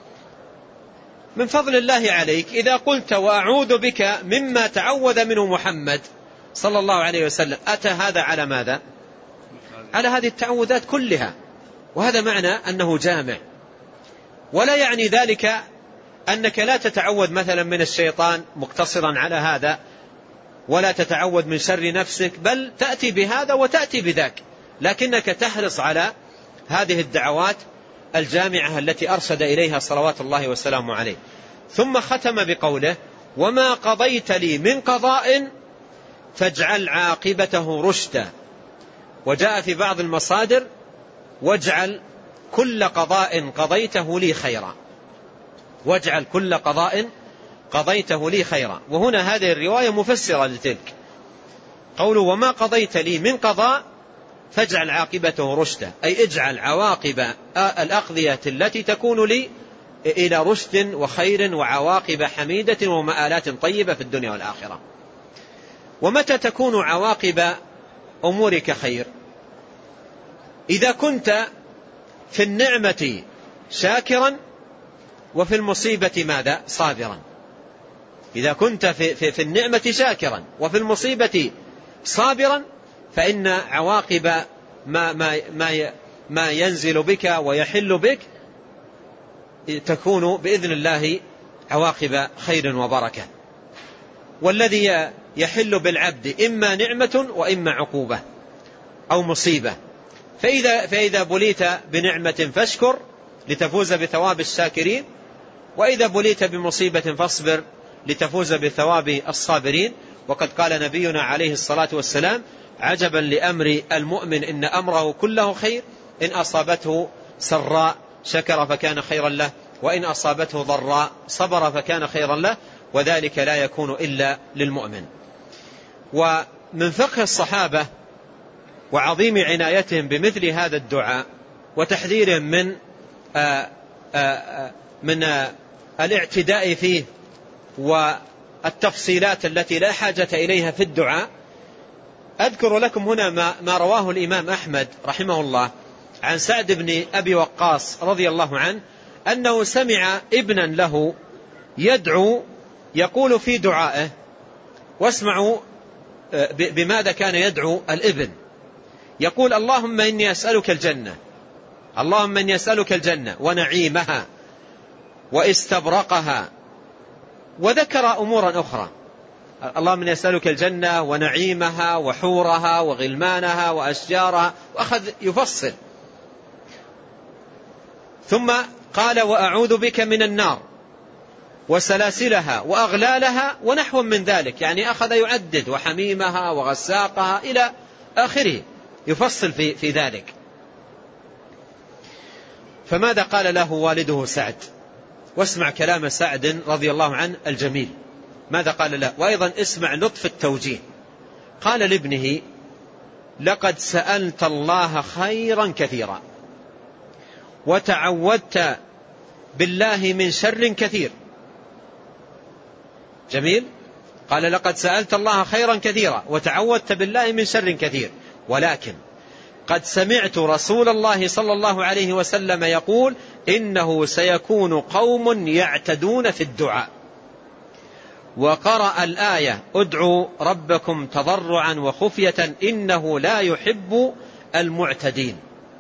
من فضل الله عليك إذا قلت وأعوذ بك مما تعوذ منه محمد صلى الله عليه وسلم، أتى هذا على ماذا؟ على هذه التعوذات كلها، وهذا معنى أنه جامع. ولا يعني ذلك أنك لا تتعوذ مثلا من الشيطان مقتصرا على هذا، ولا تتعوذ من شر نفسك، بل تأتي بهذا وتأتي بذاك، لكنك تحرص على هذه الدعوات الجامعة التي أرشد إليها صلوات الله وسلامه عليه. ثم ختم بقوله وما قضيت لي من قضاء فاجعل عاقبته رشدا. وجاء في بعض المصادر واجعل كل قضاء قضيته لي خيرا، واجعل كل قضاء قضيته لي خيرا. وهنا هذه الرواية مفسرة لتلك، قوله وما قضيت لي من قضاء فاجعل عاقبته رشدا، أي اجعل عواقب الأقضية التي تكون لي إلى رشد وخير وعواقب حميدة ومآلات طيبة في الدنيا والآخرة. ومتى تكون عواقب أمورك خير؟ إذا كنت في النعمة شاكرا وفي المصيبة ماذا؟ صابرا. إذا كنت في, في, في النعمة شاكرا وفي المصيبة صابرا فإن عواقب ما, ما, ما, ما ينزل بك ويحل بك تكون بإذن الله عواقب خير وبركة. والذي يحل بالعبد إما نعمة وإما عقوبة أو مصيبة، فإذا, فإذا بليت بنعمة فاشكر لتفوز بثواب الشاكرين، وإذا بليت بمصيبة فاصبر لتفوز بثواب الصابرين. وقد قال نبينا عليه الصلاة والسلام: عجبا لأمر المؤمن إن أمره كله خير، إن أصابته سراء شكر فكان خيرا له، وإن أصابته ضراء صبر فكان خيرا له، وذلك لا يكون إلا للمؤمن. ومن فقه الصحابة وعظيم عنايتهم بمثل هذا الدعاء وتحذيرهم من آآ آآ من آآ الاعتداء فيه والتفصيلات التي لا حاجة إليها في الدعاء، أذكر لكم هنا ما, ما رواه الإمام أحمد رحمه الله عن سعد بن أبي وقاص رضي الله عنه أنه سمع ابنا له يدعو يقول في دعائه، واسمعوا بماذا كان يدعو الابن. يقول: اللهم إني أسألك الجنة، اللهم إني أسألك الجنة ونعيمها واستبرقها، وذكر أمورا أخرى. اللهم إني أسألك الجنة ونعيمها وحورها وغلمانها وأشجارها، وأخذ يفصل. ثم قال: وأعوذ بك من النار وسلاسلها وأغلالها ونحو من ذلك، يعني أخذ يعدد: وحميمها وغساقها إلى آخره، يفصل في, في ذلك. فماذا قال له والده سعد؟ واسمع كلام سعد رضي الله عنه الجميل، ماذا قال له؟ وأيضا اسمع لطف التوجيه. قال لابنه: لقد سألت الله خيرا كثيرا وتعوذت بالله من شر كثير. جميل. قال: لقد سألت الله خيرا كثيرا وتعوذت بالله من شر كثير، ولكن قد سمعت رسول الله صلى الله عليه وسلم يقول: إنه سيكون قوم يعتدون في الدعاء. وقرأ الآية: ادعوا ربكم تضرعا وخفية إنه لا يحب المعتدين.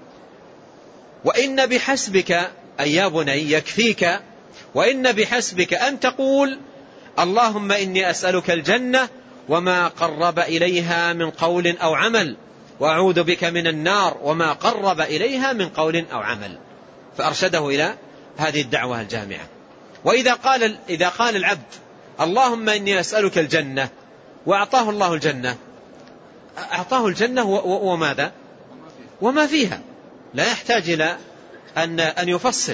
وإن بحسبك أي يا بني يكفيك، وإن بحسبك أن تقول: اللهم إني أسألك الجنة وما قرب إليها من قول أو عمل، وأعوذ بك من النار وما قرب إليها من قول أو عمل. فأرشده إلى هذه الدعوة الجامعة. وإذا قال إذا قال العبد: اللهم إني أسألك الجنة، وأعطاه الله الجنة، أعطاه الجنة وماذا؟ وما فيها، لا يحتاج إلى أن أن يفصل.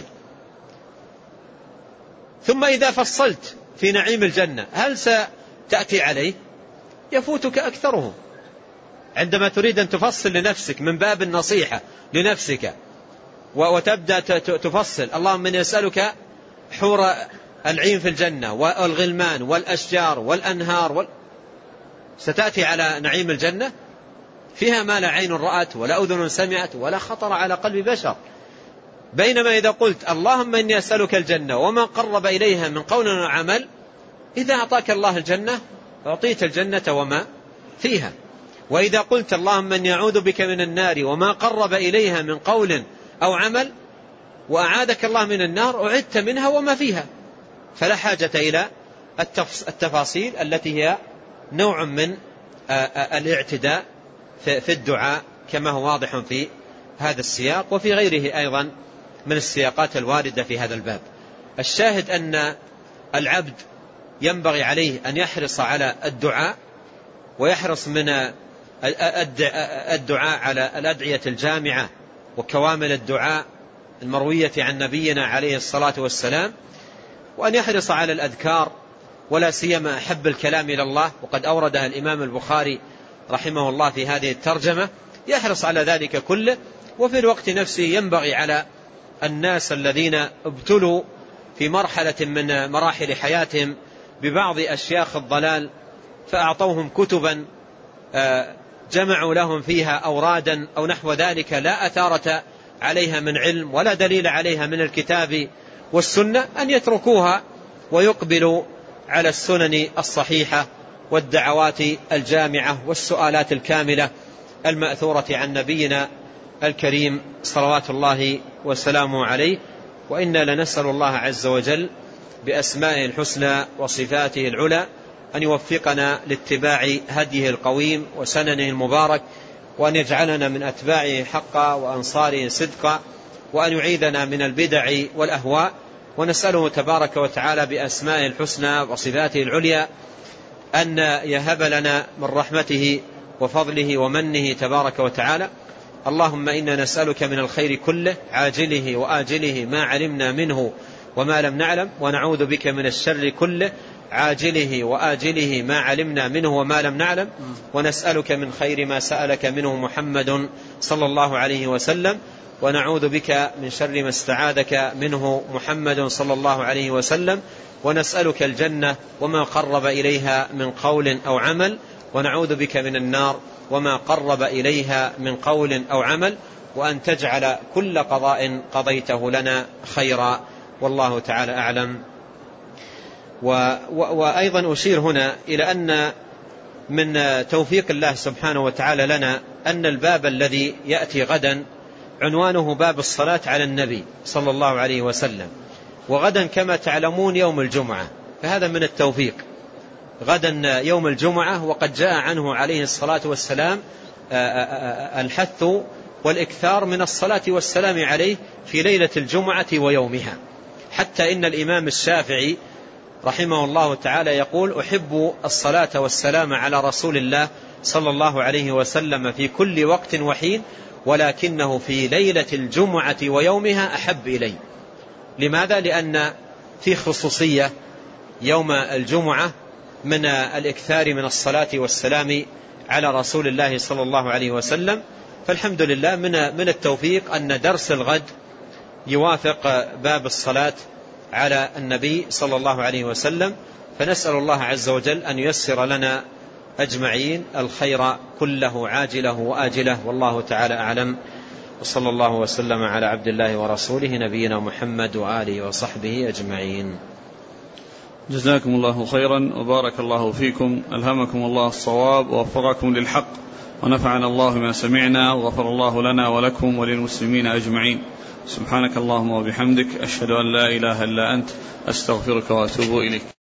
ثم إذا فصلت في نعيم الجنة هل ستأتي عليه؟ يفوتك أكثره. عندما تريد أن تفصل لنفسك من باب النصيحة لنفسك وتبدأ تفصل: اللهم إني أسألك حور العين في الجنة والغلمان والأشجار والأنهار وال... ستأتي على نعيم الجنة فيها ما لا عين رأت ولا أذن سمعت ولا خطر على قلب بشر. بينما إذا قلت: اللهم إني أسألك الجنة وما قرب إليها من قول وعمل، إذا أعطاك الله الجنة أعطيت الجنة وما فيها. وإذا قلت: اللهم إني أعوذ بك من النار وما قرب إليها من قول أو عمل، وأعاذك الله من النار، أعدت منها وما فيها. فلا حاجة إلى التفاصيل التي هي نوع من الاعتداء في الدعاء، كما هو واضح في هذا السياق وفي غيره أيضا من السياقات الواردة في هذا الباب. الشاهد أن العبد ينبغي عليه أن يحرص على الدعاء، ويحرص من الدعاء على الأدعية الجامعة وكوامل الدعاء المروية عن نبينا عليه الصلاة والسلام، وأن يحرص على الأذكار، ولا سيما أحب الكلام إلى الله، وقد أوردها الإمام البخاري رحمه الله في هذه الترجمة. يحرص على ذلك كله. وفي الوقت نفسه ينبغي على الناس الذين ابتلوا في مرحلة من مراحل حياتهم ببعض أشياخ الضلال فأعطوهم كتبا جمعوا لهم فيها أورادا أو نحو ذلك لا أثارة عليها من علم ولا دليل عليها من الكتاب والسنة، أن يتركوها ويقبلوا على السنن الصحيحة والدعوات الجامعة والسؤالات الكاملة المأثورة عن نبينا الكريم صلوات الله وسلامه عليه. وإنا لنسأل الله عز وجل بأسمائه الحسنى وصفاته العلى أن يوفقنا لاتباع هديه القويم وسننه المبارك، وأن يجعلنا من أتباعه حقا وأنصاره صدقا، وأن يعيذنا من البدع والأهواء. ونسأله تبارك وتعالى بأسمائه الحسنى وصفاته العليا أن يهب لنا من رحمته وفضله ومنه تبارك وتعالى. اللهم إنا نسألك من الخير كله عاجله وآجله ما علمنا منه وما لم نعلم، ونعوذ بك من الشر كله عاجله وآجله ما علمنا منه وما لم نعلم، ونسألك من خير ما سألك منه محمد صلى الله عليه وسلم، ونعوذ بك من شر ما استعاذك منه محمد صلى الله عليه وسلم، ونسألك الجنة وما قرب إليها من قول أو عمل، ونعوذ بك من النار وما قرب إليها من قول أو عمل، وأن تجعل كل قضاء قضيته لنا خيرا، والله تعالى أعلم. وأيضا أشير هنا إلى أن من توفيق الله سبحانه وتعالى لنا أن الباب الذي يأتي غدا عنوانه باب الصلاة على النبي صلى الله عليه وسلم، وغدا كما تعلمون يوم الجمعة، فهذا من التوفيق. غدا يوم الجمعة، وقد جاء عنه عليه الصلاة والسلام الحث والإكثار من الصلاة والسلام عليه في ليلة الجمعة ويومها، حتى إن الإمام الشافعي رحمه الله تعالى يقول: أحب الصلاة والسلام على رسول الله صلى الله عليه وسلم في كل وقت وحين، ولكنه في ليلة الجمعة ويومها أحب إلي. لماذا؟ لأن في خصوصية يوم الجمعة من الإكثار من الصلاة والسلام على رسول الله صلى الله عليه وسلم. فالحمد لله من من التوفيق أن درس الغد يوافق باب الصلاة على النبي صلى الله عليه وسلم، فنسأل الله عز وجل أن ييسر لنا أجمعين الخير كله عاجله وآجله، والله تعالى أعلم. وصلى الله وسلم على عبد الله ورسوله نبينا محمد وآله وصحبه أجمعين. جزاكم الله خيرا وبارك الله فيكم، ألهمكم الله الصواب ووفقكم للحق، ونفعنا الله ما سمعنا، وغفر الله لنا ولكم وللمسلمين أجمعين. سبحانك اللهم وبحمدك، أشهد أن لا إله إلا أنت، أستغفرك وأتوب إليك.